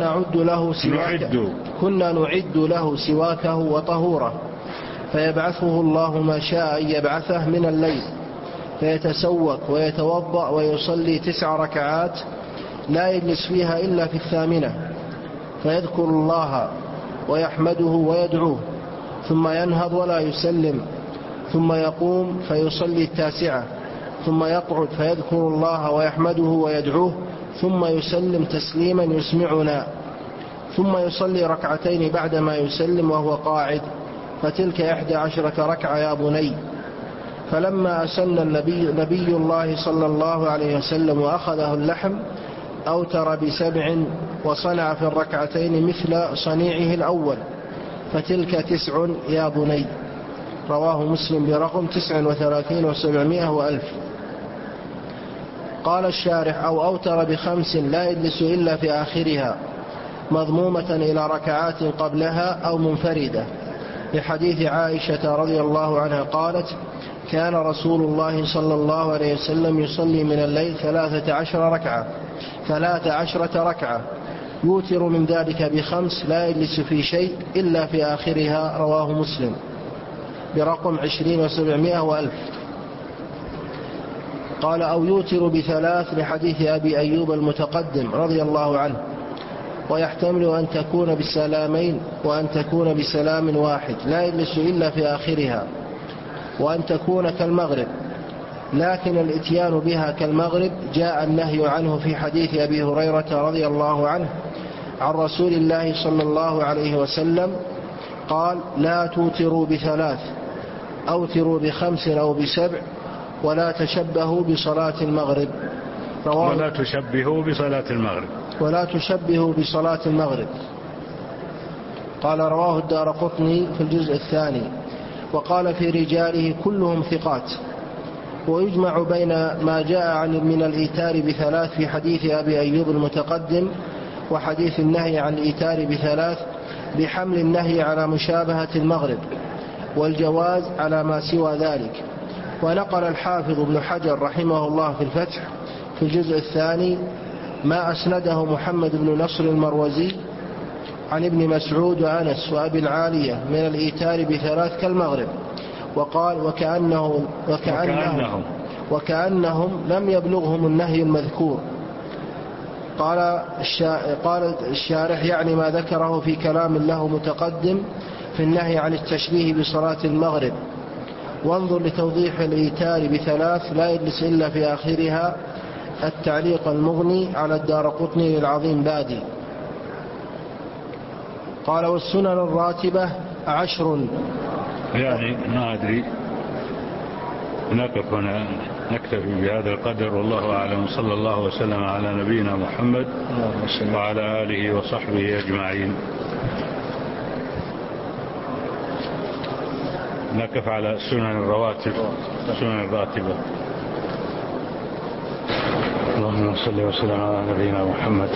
نعد له سواكه وطهوره، فيبعثه الله ما شاء أن يبعثه من الليل، فيتسوك ويتوضأ ويصلي 9 ركعات لا يجلس فيها إلا في 8، فيذكر الله ويحمده ويدعوه، ثم ينهض ولا يسلم، ثم يقوم فيصلي 9، ثم يقعد فيذكر الله ويحمده ويدعوه، ثم يسلم تسليما يسمعنا، ثم يصلي 2 بعدما يسلم وهو قاعد، فتلك 11 ركعة يا بني. فلما أسن نبي الله صلى الله عليه وسلم وأخذه اللحم أوتر ب7 وصنع في 2 مثل صنيعه الأول، فتلك 9 يا بني. رواه مسلم برقم 39 و700 وألف. قال الشارح: أو أوتر ب5 لا يجلس إلا في آخرها، مضمومة إلى ركعات قبلها أو منفردة، لحديث عائشة رضي الله عنها قالت: كان رسول الله صلى الله عليه وسلم يصلي من الليل 13 ركعة، يوتر من ذلك ب5 لا يجلس في شيء إلا في آخرها. رواه مسلم برقم 20 و700 وألف. قال: أو يوتر ب3 لحديث أبي أيوب المتقدم رضي الله عنه، ويحتمل أن تكون بالسلامين وأن تكون بسلام واحد لا يجلس إلا في آخرها، وأن تكون كالمغرب، لكن الإتيان بها كالمغرب جاء النهي عنه في حديث أبي هريرة رضي الله عنه عن رسول الله صلى الله عليه وسلم قال: لا توتروا ب3، أوتروا ب5 أو ب7، ولا تشبهوا بصلاة المغرب. ولا تشبهوا بصلاة المغرب. قال: رواه الدارقطني في الجزء 2، وقال في رجاله كلهم ثقات. ويجمع بين ما جاء من الإيتار ب3 في حديث أبي أيوب المتقدم وحديث النهي عن الإيتار ب3 بحمل النهي على مشابهة المغرب، والجواز على ما سوى ذلك. ونقل الحافظ ابن حجر رحمه الله في الفتح في الجزء 2 ما أسنده محمد بن نصر المروزي عن ابن مسعود وأنس وأبي العالية من الإيتار ب3 كالمغرب، وقال: وكأنهم لم يبلغهم النهي المذكور. قال الشارح يعني ما ذكره في كلام له متقدم في النهي عن التشبيه بصلاة المغرب. وانظر لتوضيح الإيتار ب3 لا يجلس إلا في آخرها، التعليق المغني على الدارقطني للعظيم بادي. قال: والسنن الراتبة 10. يعني ما أدري، نقف هنا، نكتفي بهذا القدر، والله أعلم. صلى الله وسلم على نبينا محمد وعلى آله وصحبه أجمعين. نقف على سنن الرواتب، سنن الراتبة. اللهم صل وسلم على نبينا محمد.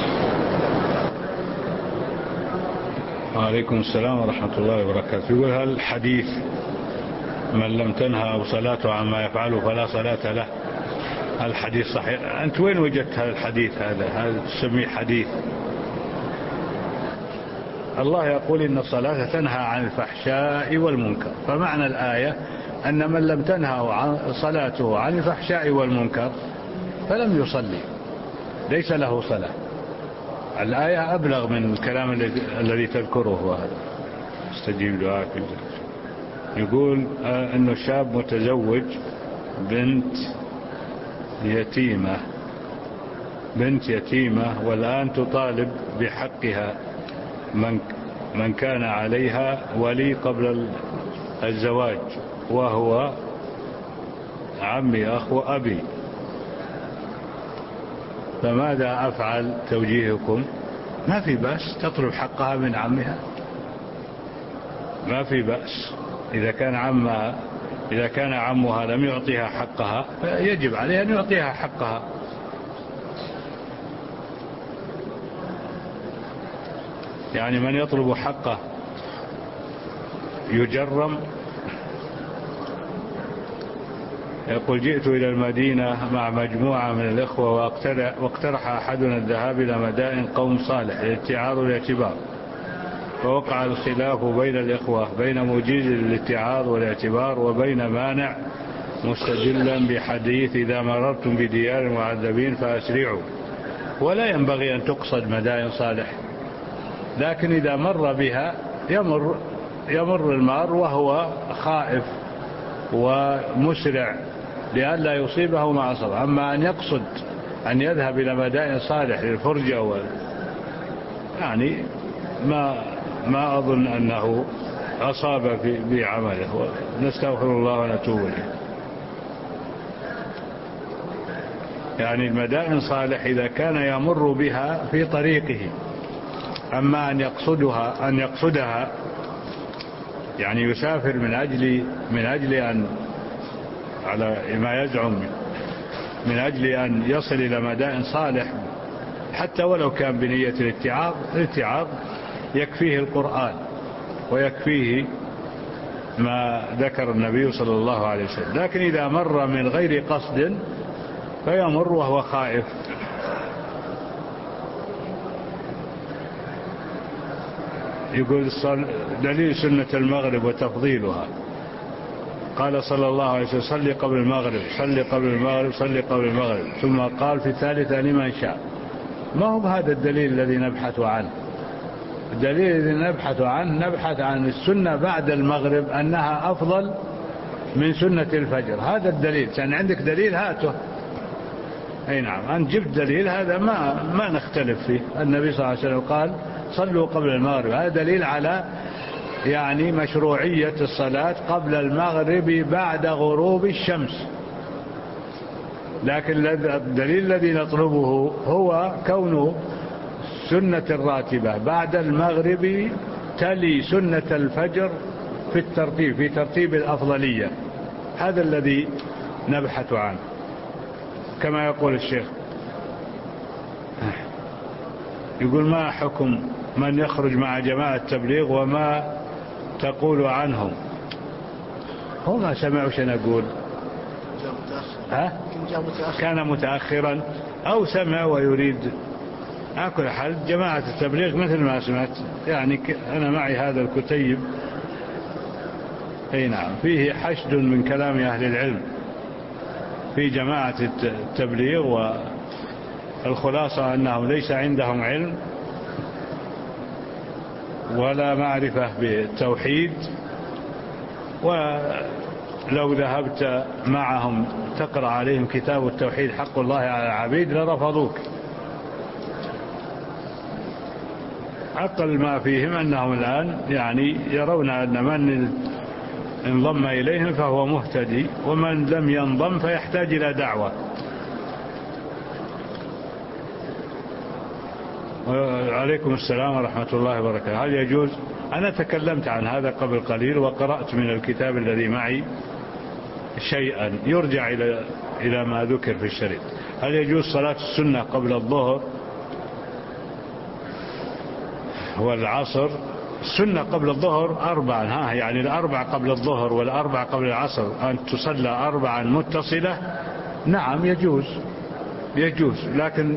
وعليكم السلام ورحمة الله وبركاته. يقول: هل الحديث من لم تنهى أو صلاته عما يفعله فلا صلاة له، هل الحديث صحيح؟ أنت وين وجدت هذا الحديث؟ هذا تسميه حديث؟ الله يقول: إن الصلاة تنهى عن الفحشاء والمنكر. فمعنى الآية أن من لم تنهى عن صلاته عن الفحشاء والمنكر فلم يصلي، ليس له صلاة. الآية أبلغ من الكلام الذي تذكره هذا. استجيب دعاءك. يقول أنه شاب متزوج بنت يتيمة والآن تطالب بحقها من كان عليها ولي قبل الزواج، وهو عمي أخو أبي، فماذا أفعل؟ توجيهكم. ما في بأس تطلب حقها من عمها، ما في بأس. إذا كان عمها لم يعطيها حقها فيجب عليها أن يعطيها حقها. يعني من يطلب حقه يجرم. يقول: جئت إلى المدينة مع مجموعة من الإخوة واقترح أحدنا الذهاب إلى مدائن قوم صالح للاتعاظ والاعتبار، فوقع الخلاف بين الإخوة بين مجيز للاتعاظ والاعتبار وبين مانع مستدلا بحديث: إذا مررتم بديار معذبين فأسرعوا. ولا ينبغي أن تقصد مدائن صالح، لكن إذا مر بها يمر المار وهو خائف ومسرع لئلا يصيبه ما أصاب. أما أن يقصد أن يذهب إلى مدائن صالح للفرجة يعني ما أظن أنه أصاب بعمله، ونستغفر الله ونتوب إليه. يعني المدائن صالح إذا كان يمر بها في طريقه، أما أن يقصدها يعني يسافر من أجل أن على ما يزعم من أجل أن يصل إلى مدائن صالح، حتى ولو كان بنية الاتعاظ يكفيه القرآن ويكفيه ما ذكر النبي صلى الله عليه وسلم. لكن إذا مر من غير قصد فيمر وهو خائف. يقول: دليل سنة المغرب وتفضيلها. قال صلى الله عليه وسلم: صلي قبل المغرب، صلي قبل المغرب، صلي قبل المغرب. ثم قال في الثالثة: لمن شاء. ما هو هذا الدليل الذي نبحث عنه؟ الدليل الذي نبحث عن السنة بعد المغرب أنها أفضل من سنة الفجر. هذا الدليل. كان عندك دليل هاته. أي نعم، أنت جبت دليل، هذا ما نختلف فيه. النبي صلى الله عليه وسلم قال: صلوا قبل المغرب. هذا دليل على يعني مشروعية الصلاة قبل المغرب بعد غروب الشمس. لكن الدليل الذي نطلبه هو كون سنة الراتبة بعد المغرب تلي سنة الفجر في ترتيب الأفضلية. هذا الذي نبحث عنه. كما يقول الشيخ، يقول: ما حكم من يخرج مع جماعة التبليغ وما تقول عنهم؟ هو ما سمعوا شو نقول. كان متأخرا أو سمع ويريد. على كل حال جماعة التبليغ مثل ما سمعت، يعني أنا معي هذا الكتيب. أي نعم، فيه حشد من كلام أهل العلم في جماعة التبليغ، والخلاصة أنهم ليس عندهم علم ولا معرفة بالتوحيد، ولو ذهبت معهم تقرأ عليهم كتاب التوحيد حق الله على العبيد لرفضوك. أقل ما فيهم أنهم الآن يعني يرون أن من انضم إليهم فهو مهتدي، ومن لم ينضم فيحتاج إلى دعوة. عليكم السلام ورحمة الله وبركاته. هل يجوز، أنا تكلمت عن هذا قبل قليل وقرأت من الكتاب الذي معي شيئا يرجع إلى ما ذكر في الشريط. هل يجوز صلاة السنة قبل الظهر والعصر؟ السنة قبل الظهر 4، يعني 4 قبل الظهر وال4 قبل العصر، أن تصلى 4 متصلة. نعم يجوز، لكن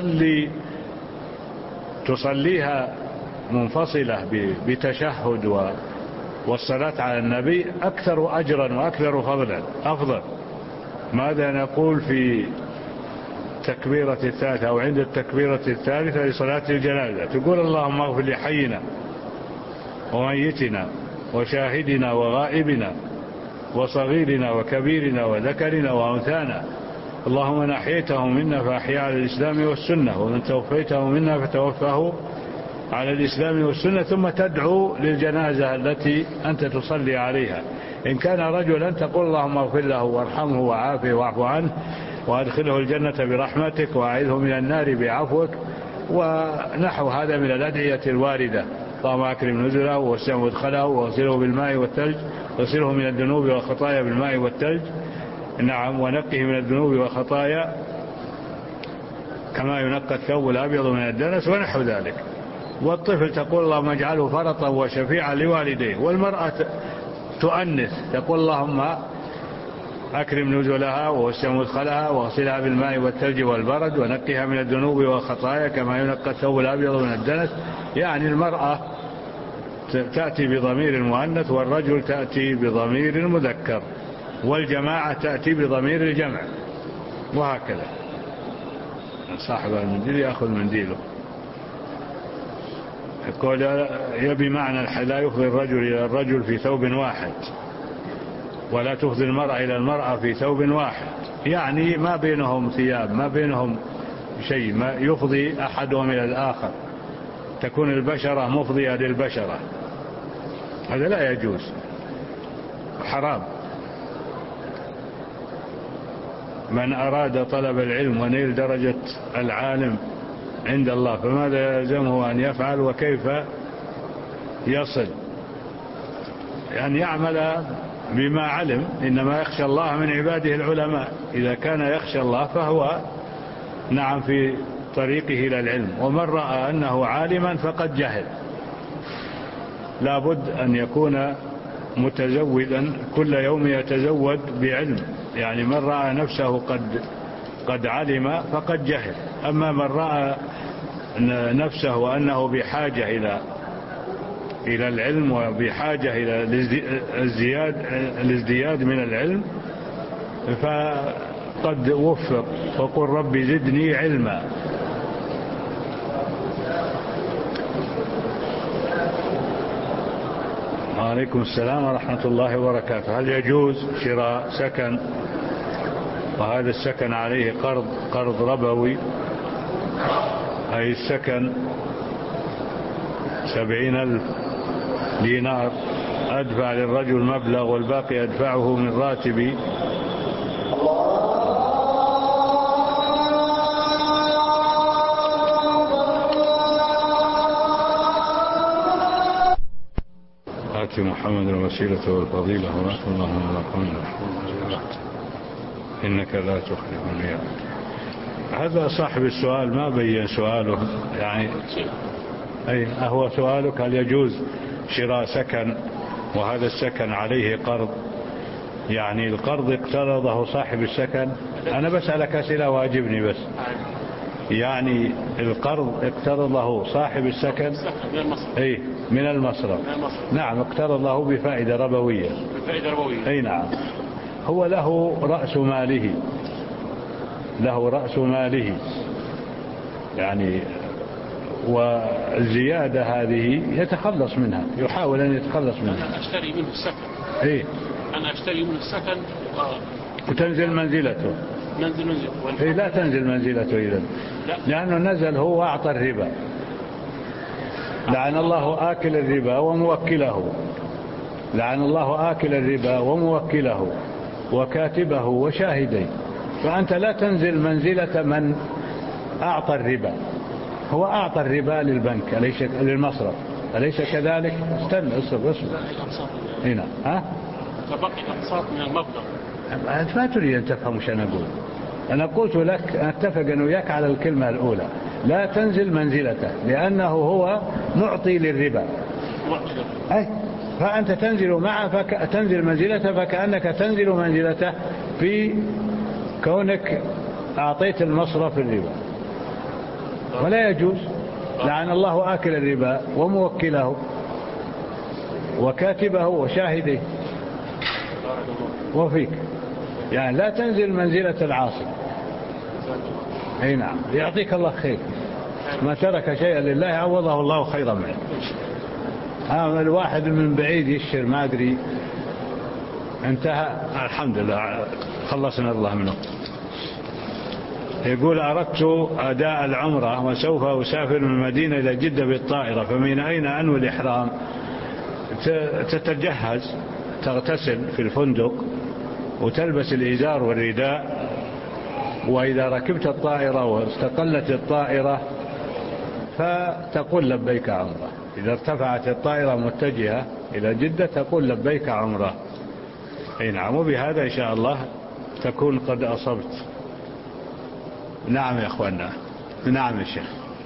تصليها منفصلة بتشهد والصلاة على النبي أكثر أجرا وأكثر فضلا، أفضل. ماذا نقول في تكبيرة الثالثة أو عند التكبيرة الثالثة لصلاة الجنازة؟ تقول اللهم اغفر لحينا وميتنا وشاهدنا وغائبنا وصغيرنا وكبيرنا وذكرنا وأنثانا، اللهم من أحييته منا فأحيا على الإسلام والسنة، ومن توفيته منا فتوفه على الإسلام والسنة. ثم تدعو للجنازة التي أنت تصلي عليها. إن كان رجلا تقول اللهم اغفر له وارحمه وعافه واعف عنه وأدخله الجنة برحمتك وأعذه من النار بعفوك، ونحو هذا من الأدعية الواردة. اللهم أكرم نزله ووسع مدخله واغسله بالماء والثلج، واغسله من الذنوب والخطايا بالماء والثلج، نعم، ونقه من الذنوب والخطايا كما ينقى الثوب الأبيض من الدنس، ونحو ذلك. والطفل تقول اللهم اجعله فرطا وشفيعا لوالديه. والمرأة تؤنث تقول اللهم أكرم نزلها ووسع مدخلها واغسلها بالماء والثلج والبرد، ونقها من الذنوب والخطايا كما ينقى الثوب الأبيض من الدنس. يعني المرأة تأتي بضمير المؤنث، والرجل تأتي بضمير المذكر، والجماعة تأتي بضمير الجمع، وهكذا. صاحب المنديل يأخذ منديله. يقول يبي معنى لا يفضي الرجل إلى الرجل في ثوب واحد، ولا تفضي المرأة إلى المرأة في ثوب واحد، يعني ما بينهم ثياب، ما بينهم شيء، ما يفضي أحدهم إلى الآخر، تكون البشرة مفضية للبشرة. هذا لا يجوز، حرام. من أراد طلب العلم ونيل درجة العالم عند الله فماذا يلزمه أن يفعل وكيف يصل؟ يعني يعمل بما علم. إنما يخشى الله من عباده العلماء. إذا كان يخشى الله فهو نعم في طريقه إلى العلم. ومن رأى أنه عالما فقد جهل. لابد أن يكون متزودا كل يوم يتزود بعلم. يعني من رأى نفسه قد علم فقد جهل. أما من رأى نفسه أنه بحاجة إلى العلم وبحاجة إلى الازدياد من العلم فقد وفق. وقل رب زدني علما. وعليكم السلام ورحمة الله وبركاته. هل يجوز شراء سكن وهذا السكن عليه قرض ربوي، أي السكن 70,000 دينار، أدفع للرجل مبلغ والباقي أدفعه من راتبي، آتي محمد الوسيلة والفضيلة ورحمة الله وبركاته إنك لا تخلف الميعاد. هذا صاحب السؤال ما بين سؤاله، يعني أي هو سؤالك هل يجوز شراء سكن وهذا السكن عليه قرض؟ يعني القرض اقترضه صاحب السكن. أنا بسألك أسئلة واجبني بس. يعني القرض اقترضه صاحب السكن أي من المصرف. نعم، اقترضه بفائدة ربوية. أي نعم. هو له رأس ماله يعني، والزيادة هذه يتخلص منها، يحاول أن يتخلص منها. أنا أشتري منه السكن. إيه؟ أنا أشتري منه السكن وتنزل منزلته. منزل. إيه لا تنزل منزلته إذن، لأنه نزل هو أعطى الربا. لعن الله آكل الربا وموكله. لعن الله آكل الربا وموكله وكاتبه وشاهديه. فأنت لا تنزل منزلة من أعطى الربا، هو أعطى الربا للبنك أليس للمصرف، أليس كذلك؟ استنى اصبر. هنا تبقي أقساط من المبلغ. أنت ما تريد أن تفهم وش أنا أقول. أنا قلت لك أتفق أنا وياك على الكلمة الأولى، لا تنزل منزلته لأنه هو معطي للربا. فأنت تنزل معه تنزل منزلته، فكأنك تنزل منزلته في كونك أعطيت المصرف الربا، ولا يجوز. لعن الله آكل الربا وموكله وكاتبه وشاهده وفيك. يعني لا تنزل منزلة العاصي. أي نعم، يعطيك الله خير. ما ترك شيئا لله عوضه الله خيرا منه. الواحد من بعيد يشر ما أدري انتهى، الحمد لله خلصنا الله منه. يقول أردت أداء العمرة وسوف أسافر من المدينة إلى جدة بالطائرة، فمن أين أنوي الإحرام؟ تتجهز، تغتسل في الفندق وتلبس الإزار والرداء، وإذا ركبت الطائرة واستقلت الطائرة فتقول لبيك عمرة. إذا ارتفعت الطائرة متجهة إلى جدة تقول لبيك عمرة. أي نعم، وبهذا إن شاء الله تكون قد أصبت. نعم يا أخوانا. نعم يا شيخ.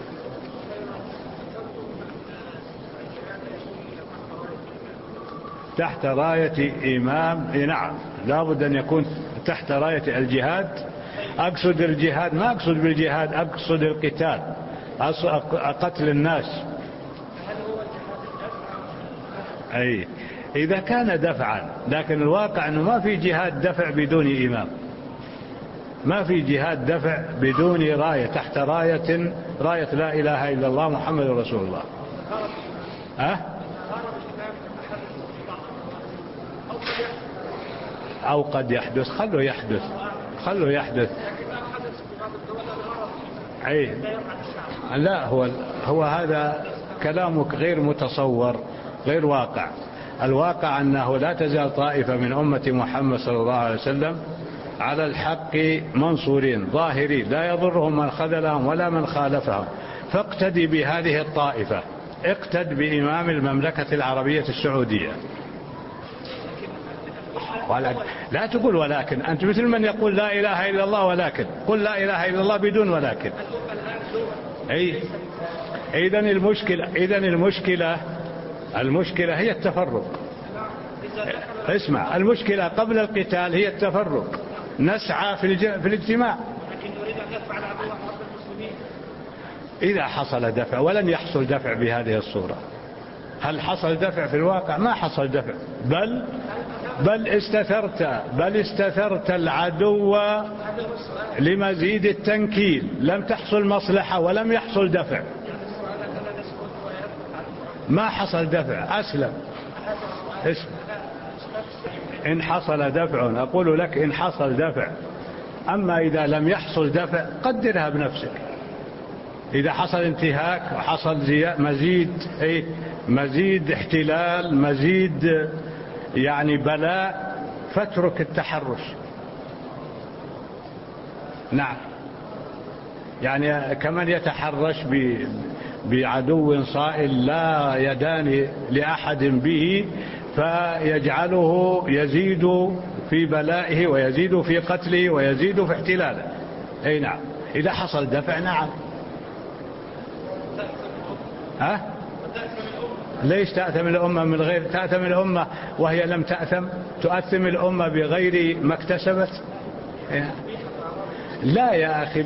تحت راية إمام. نعم، لابد أن يكون تحت راية الجهاد. أقصد الجهاد، ما أقصد بالجهاد، أقصد القتال، قتل الناس. أي إذا كان دفعا، لكن الواقع أنه ما في جهاد دفع بدون إمام، ما في جهاد دفع بدون راية، تحت راية لا إله إلا الله محمد رسول الله. أو قد يحدث، خلوا يحدث. أي لا، هو هذا كلامك غير متصور، غير واقع. الواقع أنه لا تزال طائفة من أمة محمد صلى الله عليه وسلم على الحق منصورين ظاهرين، لا يضرهم من خذلهم ولا من خالفهم. فاقتدي بهذه الطائفة، اقتد بإمام المملكة العربية السعودية. لا تقول ولكن، أنت مثل من يقول لا إله إلا الله ولكن، قل لا إله إلا الله بدون ولكن. إذن المشكلة هي التفرق. اسمع، المشكلة قبل القتال هي التفرق. نسعى في الاجتماع. إذا حصل دفع، ولن يحصل دفع بهذه الصورة. هل حصل دفع في الواقع؟ ما حصل دفع، بل استثرت العدو لمزيد التنكيل. لم تحصل مصلحة ولم يحصل دفع. ما حصل دفع. أسلم. إن حصل دفع، أقول لك إن حصل دفع. أما إذا لم يحصل دفع قدرها بنفسك. إذا حصل انتهاك وحصل مزيد احتلال، مزيد يعني بلاء، فاترك التحرش. نعم، يعني كمن يتحرش بعدو صائل لا يدان لأحد به، فيجعله يزيد في بلائه ويزيد في قتله ويزيد في احتلاله. أي نعم، إذا حصل دفع. نعم. ليش تأثم الأمة من غير تأثم الأمة وهي لم تأثم؟ تؤثم الأمة بغير ما اكتسبت؟ لا يا أخي،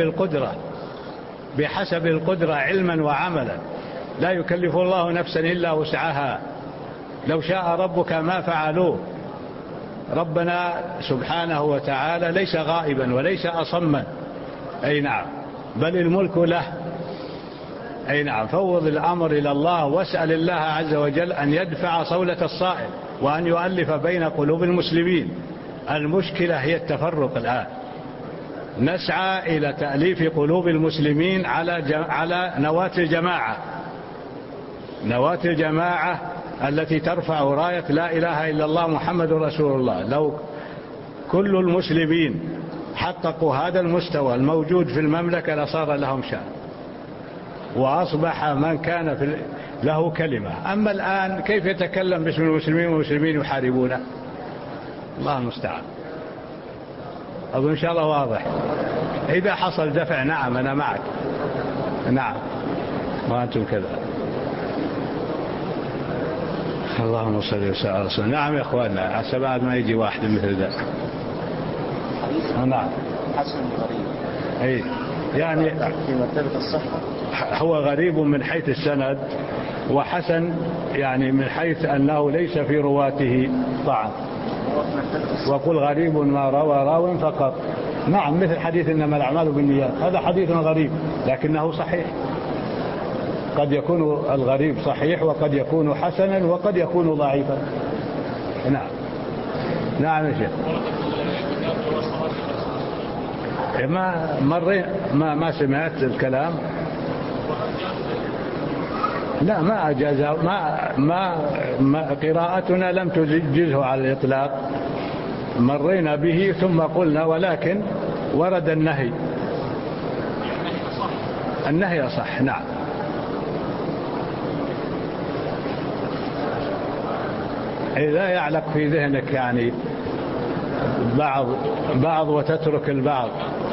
بحسب القدرة علما وعملا. لا يكلف الله نفسا إلا وسعها. لو شاء ربك ما فعلوه. ربنا سبحانه وتعالى ليس غائبا وليس أصما. أي نعم، بل الملك له. أي نعم، فوض الأمر إلى الله واسأل الله عز وجل أن يدفع صولة الصائل وأن يؤلف بين قلوب المسلمين. المشكلة هي التفرق الآن. نسعى إلى تأليف قلوب المسلمين على نواة الجماعة التي ترفع راية لا إله إلا الله محمد رسول الله. لو كل المسلمين حققوا هذا المستوى الموجود في المملكة لصار لهم شأن. وأصبح من كان له كلمة. أما الآن كيف يتكلم باسم المسلمين والمسلمين يحاربونه؟ الله المستعان. أظن إن شاء الله واضح. إذا حصل دفع نعم أنا معك، نعم، وأنتم كذا. اللهم صل وسلم على رسول الله. نعم يا إخواننا، عسى بعد ما يجي واحد مثل ذا. نعم. حسن غريب. أي يعني في مرتبة الصحة. هو غريب من حيث السند، وحسن يعني من حيث أنه ليس في رواته طعن. وقل غريب ما روى راو فقط. نعم، مثل حديث إنما الأعمال بالنيات، هذا حديث غريب لكنه صحيح. قد يكون الغريب صحيح وقد يكون حسنا وقد يكون ضعيفا. نعم. نعم يا شيخ. ما سمعت الكلام. لا، ما أجاز، ما قراءتنا لم تجزه على الإطلاق. مرينا به ثم قلنا ولكن ورد النهي. النهي صح. نعم. إذا يعلق في ذهنك يعني بعض وتترك البعض.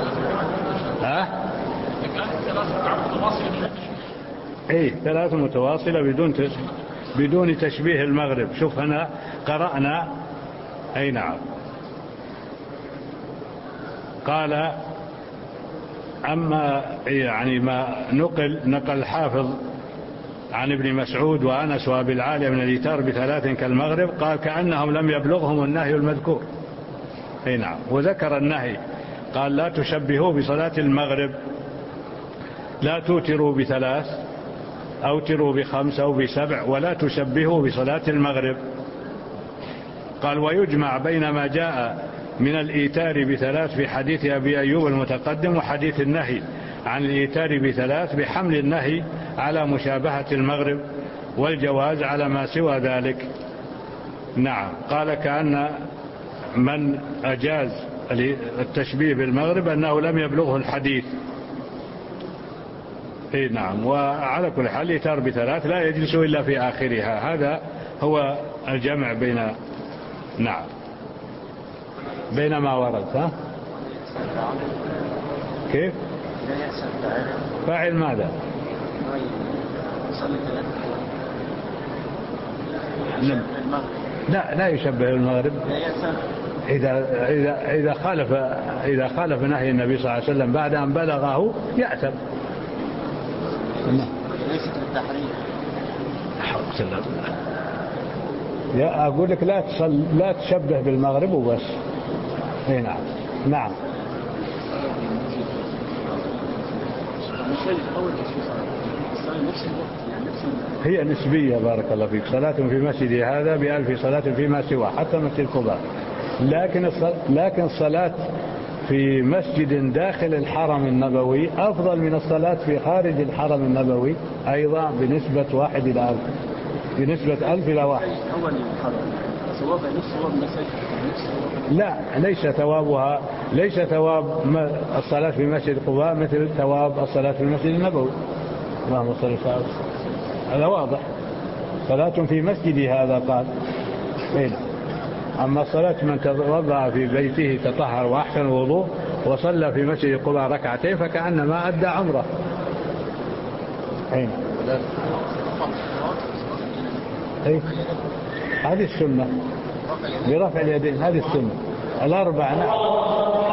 ايه، 3 متواصلة بدون تشبيه المغرب. شوف هنا قرأنا. اي نعم. قال أما يعني ما نقل الحافظ عن ابن مسعود وأنس وأبي العالية من الإيتار ب3 كالمغرب، قال كأنهم لم يبلغهم النهي المذكور. اي نعم. وذكر النهي، قال لا تشبهوا بصلاة المغرب، لا توتروا ب3، أوتروا ب5 أو ب7، ولا تشبهوا بصلاة المغرب. قال ويجمع بين ما جاء من الإيتار ب3 في حديث أبي أيوب المتقدم وحديث النهي عن الإيتار ب3 بحمل النهي على مشابهة المغرب والجواز على ما سوى ذلك. نعم. قال كأن من أجاز التشبيه بالمغرب أنه لم يبلغه الحديث. اي نعم. وعلى كل حال الإيتار ب3 لا يجلس إلا في آخرها. هذا هو الجمع بين نعم بين ما ورد. ها كيف فاعل ماذا؟ لا يشبه المغرب. إذا خالف نهي النبي صلى الله عليه وسلم بعد أن بلغه يأثم. ليست للتحريم. يا أقول لك لا تشبه بالمغرب وبس. اي نعم. نعم. هي نسبية. بارك الله فيك. صلاة في مسجد هذا ب1000 صلاة فيما سواه حتى مسجد قباء. لكن الصلاة في مسجد داخل الحرم النبوي أفضل من الصلاة في خارج الحرم النبوي أيضا بنسبة 1 إلى 1000. بنسبة 1000 إلى 1. لا، ليس ثواب الصلاة في مسجد قباء مثل ثواب الصلاة في المسجد النبوي. اللهم صل وسلم. هذا واضح. صلاة في مسجد هذا قال. أما الصلاة من توضأ في بيته تطهر وأحسن الوضوء وصلى في مسجد قباء 2 فكأنما أدى عمره. هذه السنة برفع اليدين. هذه السنة 4. نعم.